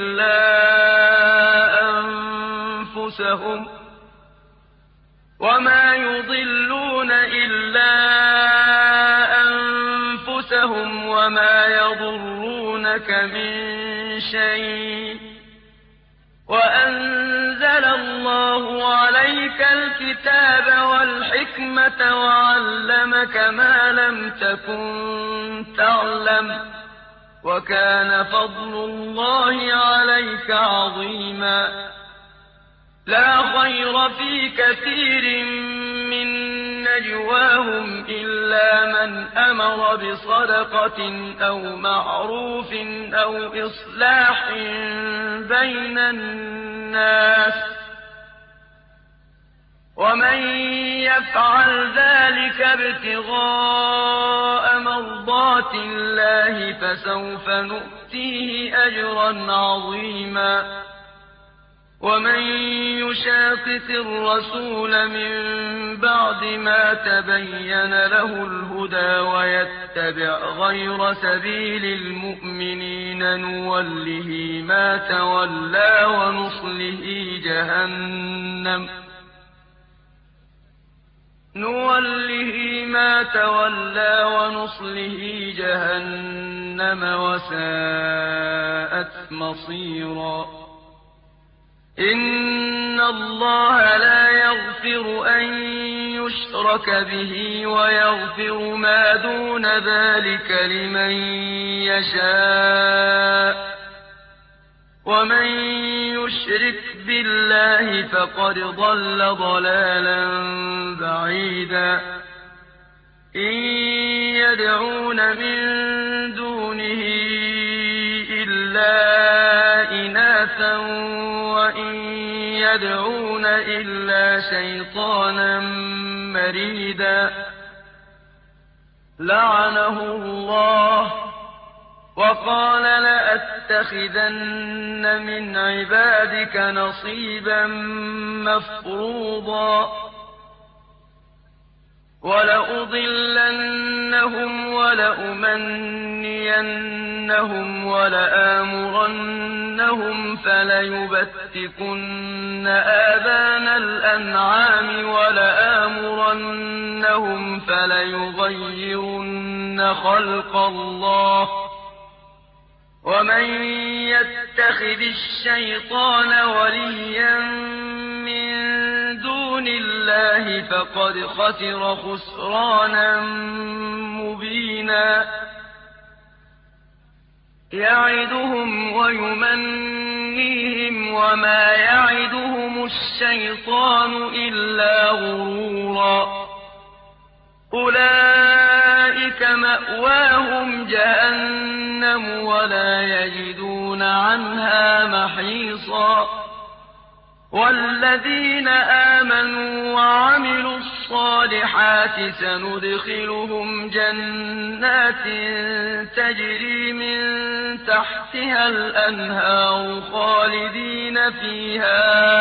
إِلَّا أَنفُسَهُمْ وَمَا يَضُرُّونَكَ مِن شَيْءٍ ۚ وَأَنزَلَ اللَّهُ عَلَيْكَ الْكِتَابَ وَالْحِكْمَةَ وَعَلَّمَكَ مَا لَمْ تَكُن تَعْلَمُ ۚ وَكَانَ فَضْلُ اللَّهِ عَلَيْكَ عَظِيمًا لَّا خَيْرَ فِي كَثِيرٍ مِّن نَّجْوَاهُمْ إِلَّا مَنْ أَمَرَ بِصَدَقَةٍ أَوْ مَعْرُوفٍ أَوْ إِصْلَاحٍ بَيْنَ النَّاسِ ۚ وَمَن يَفْعَلْ ذَٰلِكَ ابْتِغَاءَ مَرْضَاتِ اللَّهِ فَسَوْفَ نُؤْتِيهِ أَجْرًا عَظِيمًا وَمَن يُشَاقِقِ الرَّسُولَ مِن بَعْدِ مَا تَبَيَّنَ لَهُ الْهُدَىٰ وَيَتَّبِعْ غَيْرَ سَبِيلِ الْمُؤْمِنِينَ نُوَلِّهِ مَا تَوَلَّىٰ وَنُصْلِهِ جَهَنَّمَ ۖ وَسَاءَتْ مَصِيرًا إِنَّ اللَّهَ لَا يَغْفِرُ أَن يُشْرَكَ بِهِ وَيَغْفِرُ مَا دُونَ ذَٰلِكَ لِمَن يَشَاءُ ۚ وَمَن يُشْرِكْ بِاللَّهِ فَقَدْ ضَلَّ ضَلَالًا بَعِيدًا إِن يَدْعُونَ مِن دُونِهِ إِلَّا إِنَاثًا وَإِن يَدْعُونَ إِلَّا شَيْطَانًا مَّرِيدًا لَّعَنَهُ اللَّهُ وَقَالَ لَأَتَّخِذَنَّ مِنْ عِبَادِكَ نَصِيبًا مَّفْرُوضًا وَلَأُضِلَّنَّهُمْ وَلَأُمَنِّيَنَّهُمْ وَلَآمُرَنَّهُمْ فَلَيُبَتِّكُنَّ آذَانَ الْأَنْعَامِ وَلَآمُرَنَّهُمْ فَلَيُغَيِّرُنَّ خَلْقَ اللَّهِ ۚ وَمَن يَتَّخِذِ الشَّيْطَانَ وَلِيًّا مِّن دُونِ اللَّهِ فَقَدْ خَسِرَ خُسْرَانًا مُّبِينًا يَعِدُهُمْ وَيُمَنِّيهِمْ وَمَا يَعِدُهُمُ الشَّيْطَانُ إِلَّا غُرُورًا أُولَٰئِكَ مَأْوَاهُمْ جَهَنَّمُ وَلَا يَجِدُونَ عَنْهَا مَحِيصًا وَالَّذِينَ آمَنُوا وَعَمِلُوا الصالحات سندخلهم جنات تجري من تحتها الأنهار خالدين فيها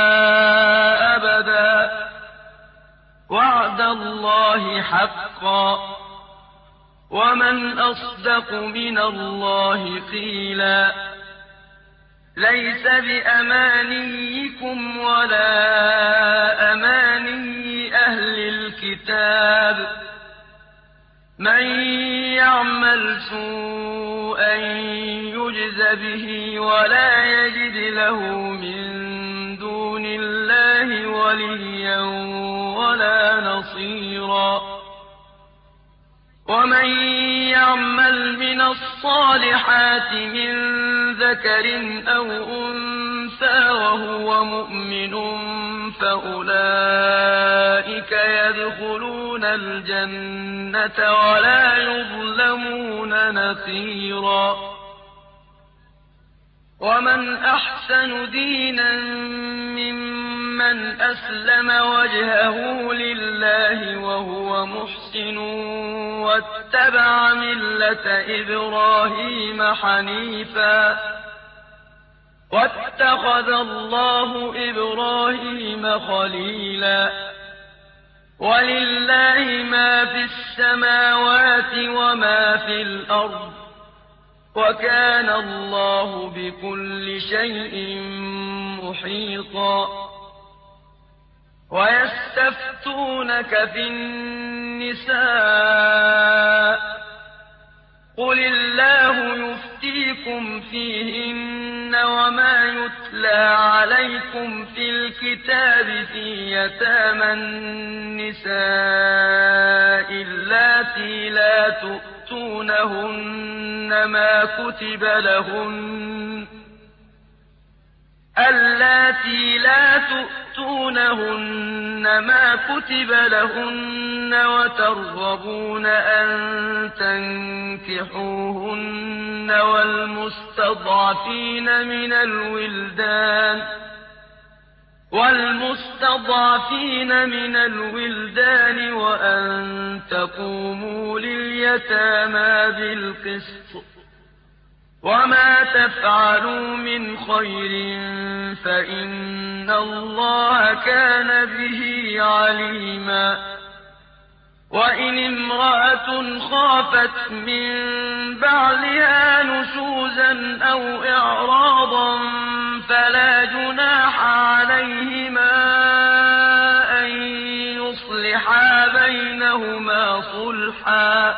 أبدا وعد الله حقا ومن أصدق من الله قيلا ليس بأمانيكم ولا أماني أهل الكتاب من يعمل سوءا يجز به ولا يجد له من دون الله وليا ولا نصيرا ومن يعمل من الصالحات من ذكر أو أنثى وهو مؤمن فأولئك يدخلون الجنة ولا يظلمون نقيرا ومن أحسن دينا ممن أسلم وجهه لله وهو محسن واتبع ملة إبراهيم حنيفا واتخذ الله إبراهيم خليلا ولله ما في السماوات وما في الأرض وكان الله بكل شيء محيطا ويستفتونك في النساء قل الله يفتيكم فيهن وما يتلى عليكم في الكتاب في يتامى النساء اللاتي لا تؤتونهن ما كتب لهن وترغبون أن تنكحوهن والمستضعفين من الولدان وأن تقوموا لليتامى بالقسط وما تفعلوا من خير فإن الله كان به عليما وإن امرأة خافت من بعلها نشوزا أو إعراضا فلا جناح عليهما أن يصلحا بينهما صلحا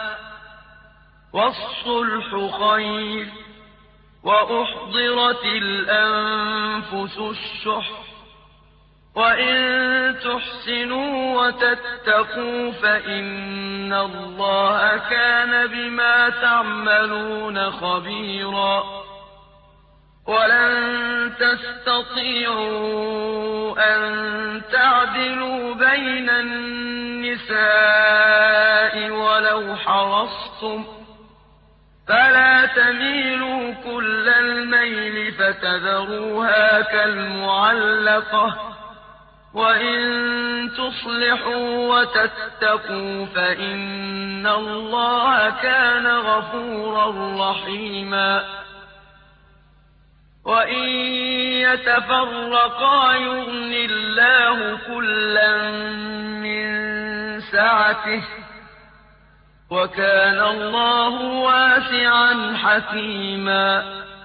والصلح خير وأحضرت الأنفس الشح وإن تحسنوا وتتقوا فإن الله كان بما تعملون خبيرا ولن تستطيعوا أن تعدلوا بين النساء ولو حرصتم فلا تميلوا كل الميل فتذروها كالمعلقة وإن تصلحوا وتتقوا فإن الله كان غفورا رحيما وإن يتفرقا يغن الله كلا من سعته وكان الله واسعا حكيما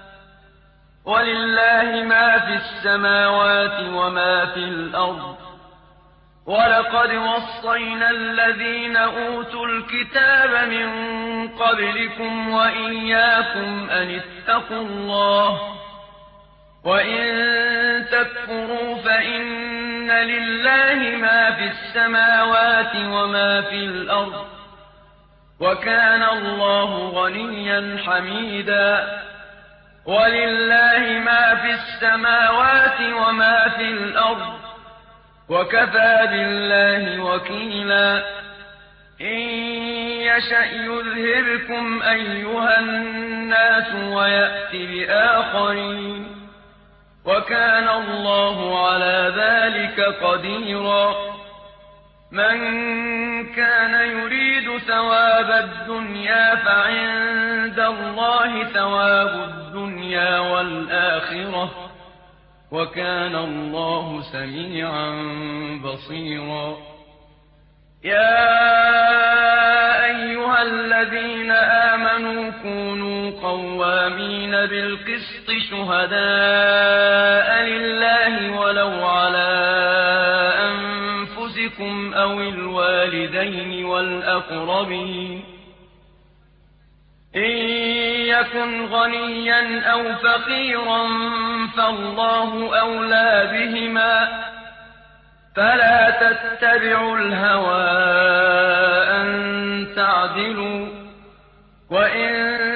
ولله ما في السماوات وما في الأرض ولقد وصينا الذين أوتوا الكتاب من قبلكم وإياكم أن اتقوا الله وإن تكفروا فإن لله ما في السماوات وما في الأرض وكان الله غنيا حميدا ولله ما في السماوات وما في الأرض وكفى بالله وكيلا إن يشأ يذهبكم أيها الناس ويأت بآخرين وكان الله على ذلك قديرا مَن كَانَ يُرِيدُ ثَوَابَ الدُّنْيَا فَعِندَ اللَّهِ ثَوَابُ الدُّنْيَا وَالْآخِرَةِ ۚ وَكَانَ اللَّهُ سَمِيعًا بَصِيرًا يَا أَيُّهَا الَّذِينَ آمَنُوا كُونُوا قَوَّامِينَ بِالْقِسْطِ شُهَدَاءَ لِلَّهِ وَلَوْ عَلَىٰ أَنفُسِكُمْ أَوِ الْوَالِدَيْنِ وَالْأَقْرَبِينَ ۚ إِن يَكُنْ غَنِيًّا أَوْ فَقِيرًا فَاللَّهُ أَوْلَىٰ بِهِمَا ۖ فَلَا تَتَّبِعُوا الْهَوَىٰ أَن تَعْدِلُوا ۚ وَإِن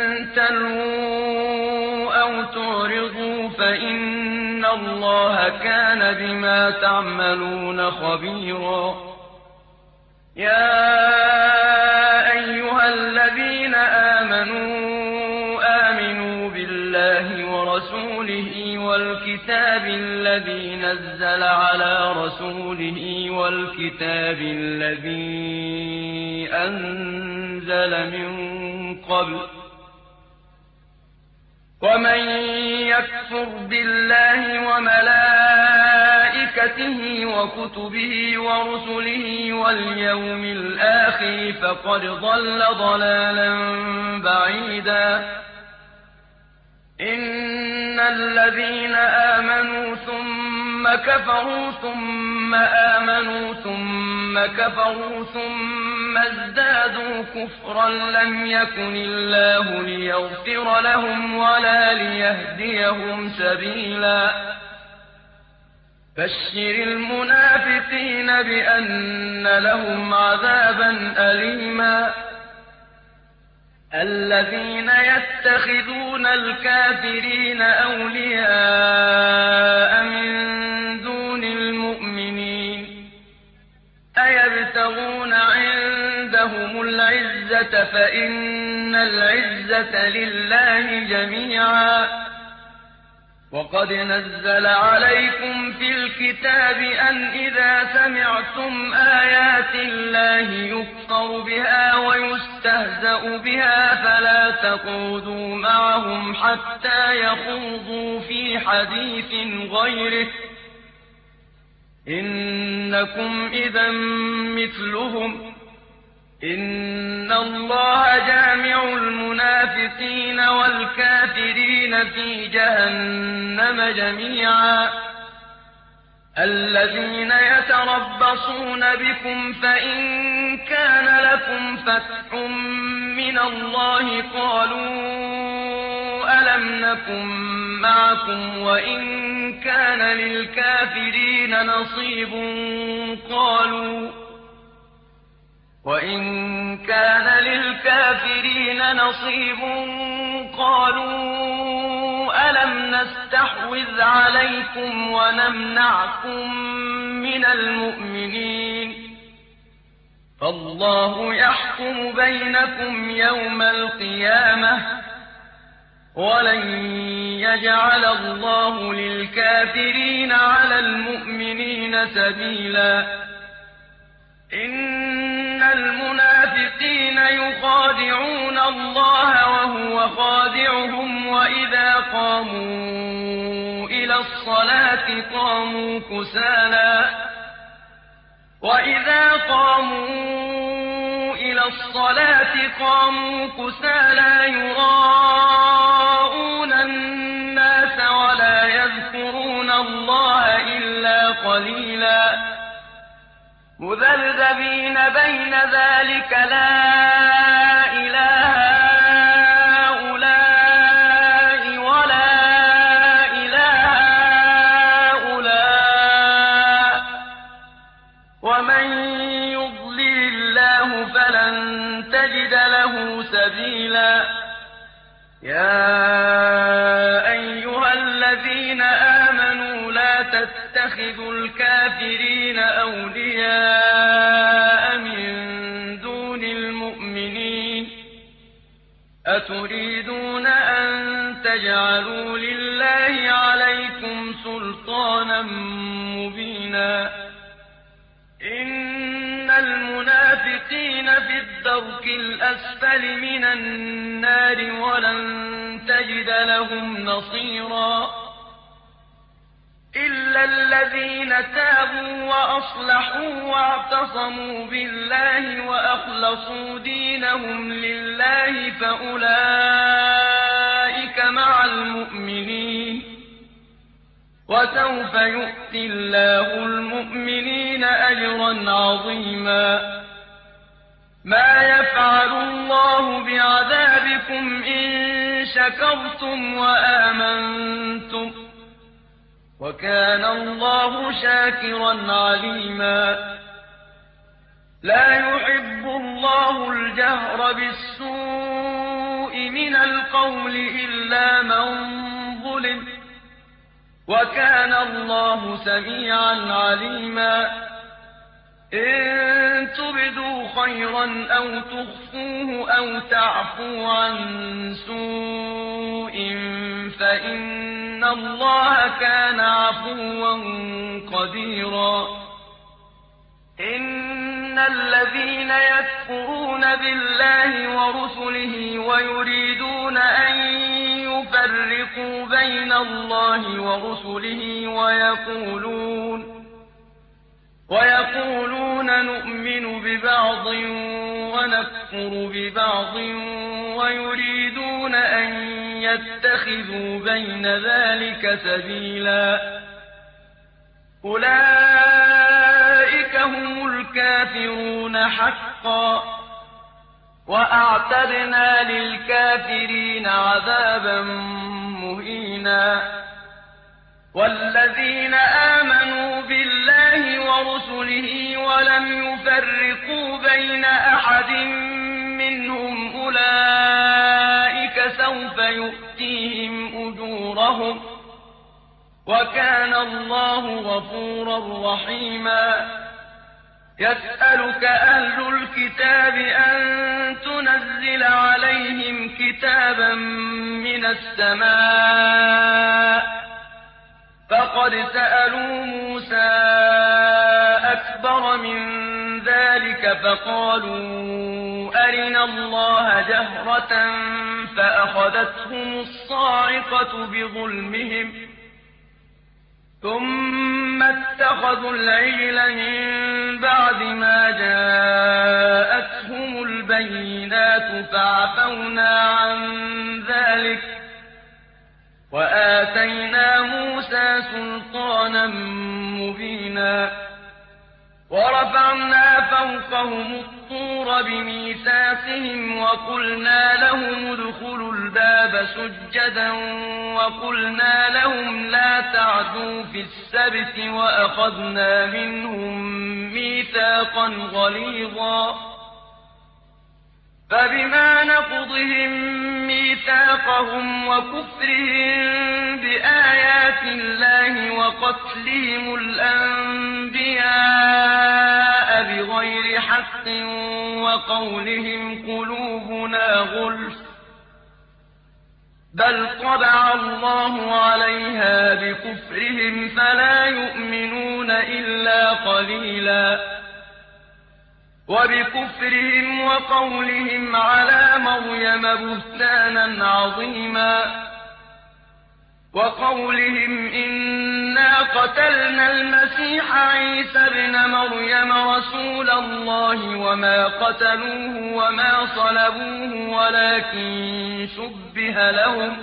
تَلْوُوا أَوْ تُعْرِضُوا فَإِنَّ اللَّهَ كَانَ بِمَا تَعْمَلُونَ خَبِيرًا يَا أَيُّهَا الَّذِينَ آمَنُوا بِاللَّهِ وَرَسُولِهِ وَالْكِتَابِ الَّذِي نَزَّلَ عَلَىٰ رَسُولِهِ وَالْكِتَابِ الَّذِي أَنزَلَ مِن قَبْلُ ۚ وَمَن يَكْفُرْ بِاللَّهِ وَمَلَائِكَتِهِ وَكُتُبِهِ وَرُسُلِهِ وَالْيَوْمِ الْآخِرِ فَقَدْ ضَلَّ ضَلَالًا بَعِيدًا إِنَّ الَّذِينَ آمَنُوا ثُمَّ كَفَرُوا ثُمَّ آمَنُوا ثُمَّ كَفَرُوا ثُمَّ ازْدَادُوا كُفْرًا لَّمْ يَكُنِ اللَّهُ لِيَغْفِرَ لَهُمْ وَلَا لِيَهْدِيَهُمْ سَبِيلًا بَشِّرِ الْمُنَافِقِينَ بِأَنَّ لَهُمْ عَذَابًا أَلِيمًا الَّذِينَ يَتَّخِذُونَ الْكَافِرِينَ أَوْلِيَاءَ مِن دُونِ الْمُؤْمِنِينَ أَيَبْتَغُونَ عِندَهُمُ الْعِزَّةَ فَإِنَّ الْعِزَّةَ لِلَّهِ جَمِيعًا وَقَدْ نَزَّلَ عَلَيْكُمْ فِي الْكِتَابِ أَنْ إِذَا سَمِعْتُمْ آيَاتِ اللَّهِ يُكْفَرُ بِهَا وَيُسْتَهْزَأُ بِهَا فَلَا تَقْعُدُوا مَعَهُمْ حَتَّىٰ يَخُوضُوا فِي حَدِيثٍ غَيْرِهِ ۚ إِنَّكُمْ إِذًا مِّثْلُهُمْ ۗ إِنَّ اللَّهَ جَامِعُ الْمُنَافِقِينَ وَالْكَافِرِينَ فِي جَهَنَّمَ جَمِيعًا الَّذِينَ يَتَرَبَّصُونَ بِكُمْ فَإِن كَانَ لَكُمْ فَتْحٌ مِّنَ اللَّهِ قَالُوا أَلَمْ نَكُن مَّعَكُمْ وَإِن كَانَ لِلْكَافِرِينَ نَصِيبٌ قَالُوا أَلَمْ نَسْتَحْوِذْ عَلَيْكُمْ وَنَمْنَعْكُم مِّنَ الْمُؤْمِنِينَ ۖ فَاللَّهُ يَحْكُمُ بَيْنَكُمْ يَوْمَ الْقِيَامَةِ ۗ وَلَن يَجْعَلَ اللَّهُ لِلْكَافِرِينَ عَلَى الْمُؤْمِنِينَ سَبِيلًا إِنَّ الْمُنَافِقِينَ يُخَادِعُونَ اللَّهَ وَهُوَ خَادِعُهُمْ وَإِذَا قَامُوا إِلَى الصَّلَاةِ قَامُوا كُسَالَىٰ يُرَاءُونَ النَّاسَ وَلَا يَذْكُرُونَ اللَّهَ إِلَّا قَلِيلًا مُّذَبْذَبِينَ بَيْنَ ذَٰلِكَ لَا إِلَىٰ هَٰؤُلَاءِ وَلَا إِلَىٰ هَٰؤُلَاءِ ۚ وَمَن يُضْلِلِ اللَّهُ فَلَن تَجِدَ لَهُ سَبِيلًا يَا أَيُّهَا الَّذِينَ آمَنُوا لَا تَتَّخِذُوا الْكَافِرِينَ أَوْلِيَاءَ مِن دُونِ الْمُؤْمِنِينَ ۚ أَتُرِيدُونَ أَن تَجْعَلُوا لِلَّهِ عَلَيْكُمْ سُلْطَانًا مُّبِينًا الدرك الأسفل من النار ولن تجد لهم نصيرا إلا الذين تابوا وأصلحوا واعتصموا بالله وأخلصوا دينهم لله فأولئك مع المؤمنين وسوف يؤتي الله المؤمنين أجرا عظيما ما يفعل الله بعذابكم إن شكرتم وآمنتم وكان الله شاكرا عليما لا يحب الله الجهر بالسوء من القول إلا من ظلم وكان الله سميعا عليما إن تبدوا خيرا أو تخفوه أو تعفوا عن سوء فإن الله كان عفوا قديرا إن الذين يكفرون بالله ورسله ويريدون أن يفرقوا بين الله ورسله ويقولون نؤمن ببعض ونكفر ببعض ويريدون أن يتخذوا بين ذلك سبيلا أولئك هم الكافرون حقا وأعتدنا للكافرين عذابا مهينا والذين آمنوا بالله ورسله ولم يفرقوا بين أحد منهم أولئك سوف يؤتيهم أجورهم وكان الله غفورا رحيما يسألك أهل الكتاب أن تنزل عليهم كتابا من السماء فقد سألوا موسى أكبر من ذلك فقالوا أرنا الله جهرة فأخذتهم الصاعقة بظلمهم ثم اتخذوا العجل من بعد ما جاءتهم البينات فعفونا عن ذلك وآتينا موسى سلطانا مبينا ورفعنا فوقهم الطور بميثاقهم وقلنا لهم ادخلوا الباب سجدا وقلنا لهم لا تعدوا في السبت وأخذنا منهم ميثاقا غليظا فبما نقضهم ميثاقهم وكفرهم بآيات الله وقتلهم الأنبياء بغير حق وقولهم قلوبنا غلف بل طبع الله عليها بكفرهم فلا يؤمنون إلا قليلا وبكفرهم وقولهم على مريم بهتانا عظيما وقولهم إنا قتلنا المسيح عيسى ابن مريم رسول الله وما قتلوه وما صلبوه ولكن شبه لهم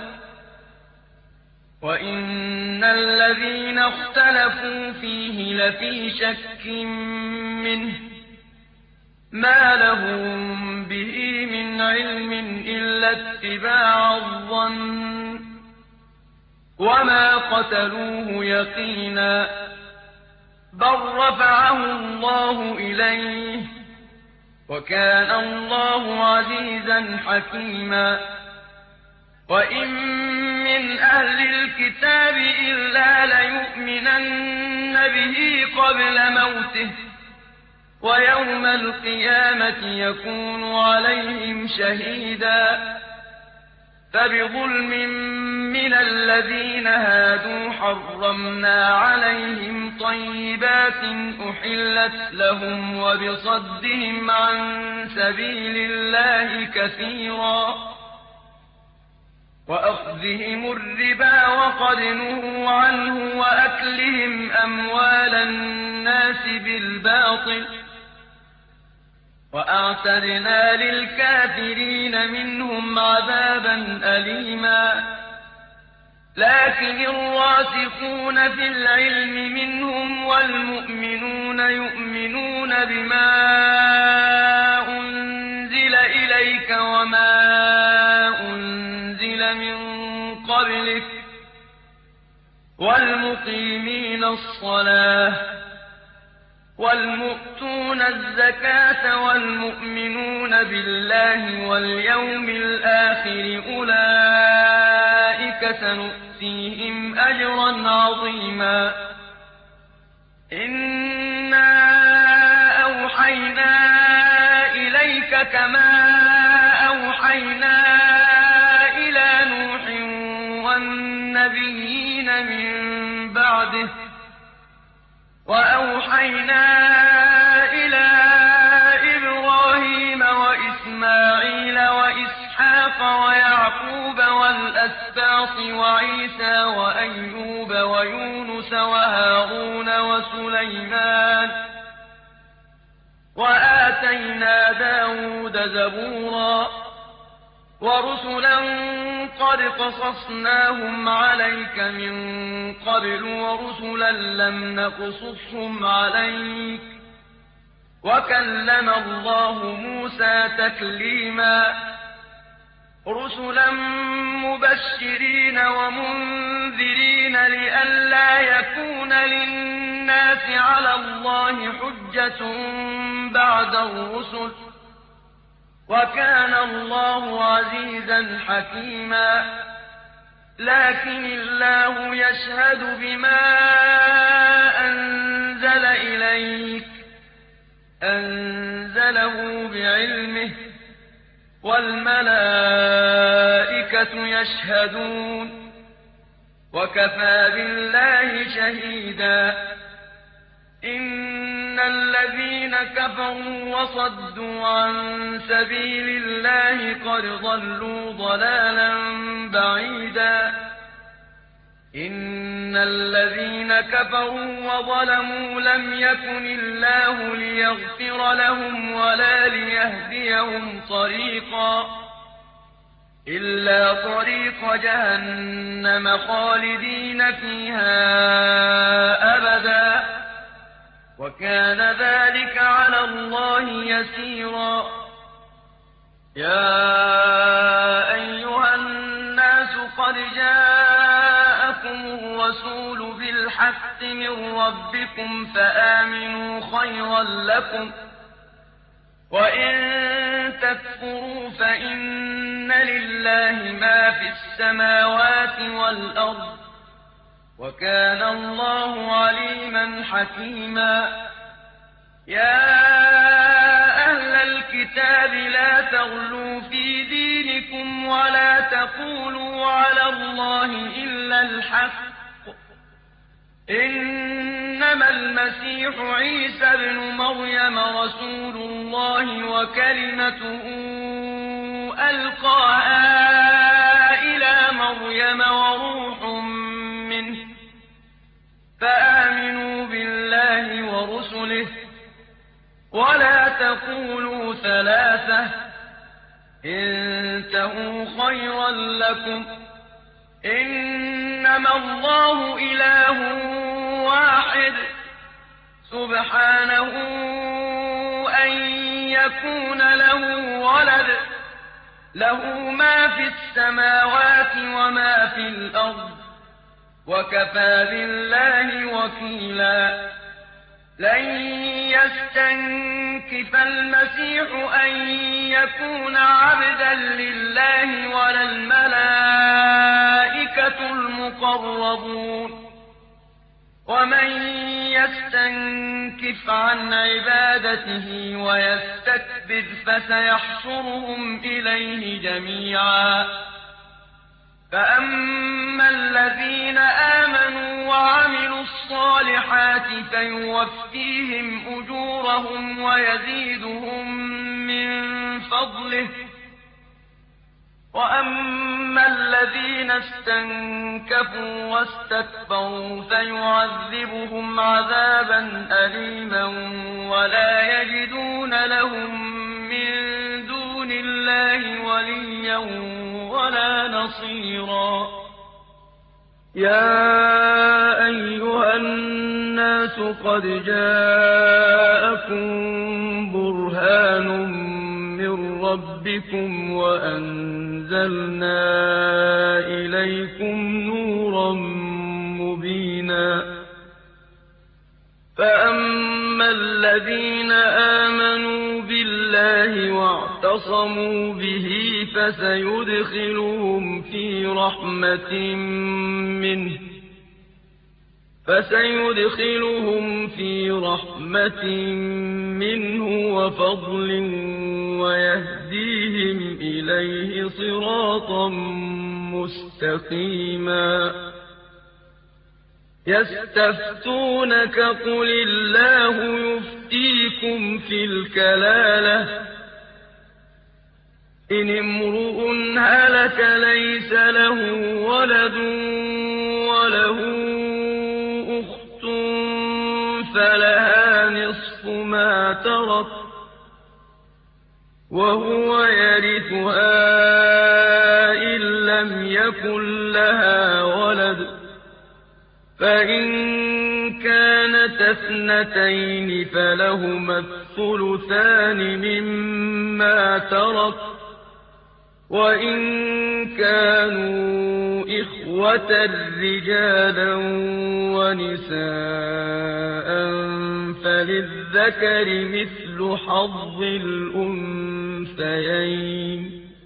وإن الذين اختلفوا فيه لفي شك منه ما لهم به من علم إلا اتباع الظن وما قتلوه يقينا بل رفعه الله إليه وكان الله عزيزا حكيما وإن من أهل الكتاب إلا ليؤمنن به قبل موته ويوم القيامة يكون عليهم شهيدا فبظلم من الذين هادوا حرمنا عليهم طيبات أحلت لهم وبصدهم عن سبيل الله كثيرا وأخذهم الربا وقد نهوا عنه وأكلهم أموال الناس بالباطل وأعتدنا للكافرين منهم عذابا أليما لكن الراسخون في العلم منهم والمؤمنون يؤمنون بما أنزل إليك وما أنزل من قبلك والمقيمين الصلاة والمؤتون الزكاة والمؤمنون بالله واليوم الآخر أولئك سنؤتيهم أجرا عظيما إنا أوحينا إليك كما أوحينا إلى نوح والنبيين من بعده وأوحينا إلى إبراهيم وإسماعيل وإسحاق ويعقوب والأسباط وعيسى وأيوب ويونس وهارون وسليمان وآتينا داود زبورا ورسلا قد قصصناهم عليك من قبل ورسلا لم نقصصهم عليك وكلم الله موسى تكليما رسلا مبشرين ومنذرين لئلا يكون للناس على الله حجة بعد الرسل وكان الله عزيزا حكيما لكن الله يشهد بما أنزل إليك أنزله بعلمه والملائكة يشهدون وكفى بالله شهيدا إن الذين كفروا وصدوا عن سبيل الله قد ضلوا ضلالا بعيدا إن الذين كفروا وظلموا لم يكن الله ليغفر لهم ولا ليهديهم طريقا إلا طريق جهنم خالدين فيها أبدا وكان ذلك على الله يسيرا يا أيها الناس قد جاءكم الرسول بالحق من ربكم فآمنوا خيرا لكم وإن تكفروا فإن لله ما في السماوات والأرض وكان الله عليما حكيما يا أهل الكتاب لا تغلوا في دينكم ولا تقولوا على الله إلا الحق إنما المسيح عيسى ابن مريم رسول الله وكلمته ألقاها إلى مريم وروح منه فآمنوا بالله ورسله ولا تقولوا ثلاثة انتهوا خيرا لكم إنما الله إله واحد سبحانه أن يكون له ولد له ما في السماوات وما في الأرض وكفى بالله وكيلا لن يستنكف المسيح أن يكون عبدا لله ولا الملائكة المقربون ومن يستنكف عن عبادته ويستكبر فسيحشرهم إليه جميعا فأما الذين آمنوا وعملوا الصالحات فيوفيهم أجورهم ويزيدهم من فضله، وأما الذين استنكفوا واستكبروا فيعذبهم عذابا أليما ولا يجدون لهم من دون الله وليا ولا نصيرا. يا أيها الناس قد جاءكم برهان من ربكم وأنزلنا إليكم نورا مبينا. فأما الذين آمنوا بالله واعتصموا به فسيدخلهم في رحمة منه وفضل ويهديهم إليه صراطا مستقيما. يستفتونك قل الله يفتيكم في الكلالة إن امرؤ هلك ليس له ولد وله أخت فلها نصف ما ترك وهو يرثها إن لم يكن لها ولد، فإن كانت اثنتين فلهما الثلثان مما ترك، وإن كانوا إخوة رجالا ونساء فللذكر مثل حظ الأنثيين.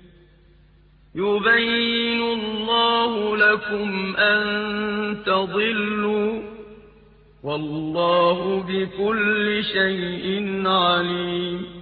يبين الله لكم أن تضلوا والله بكل شيء عليم.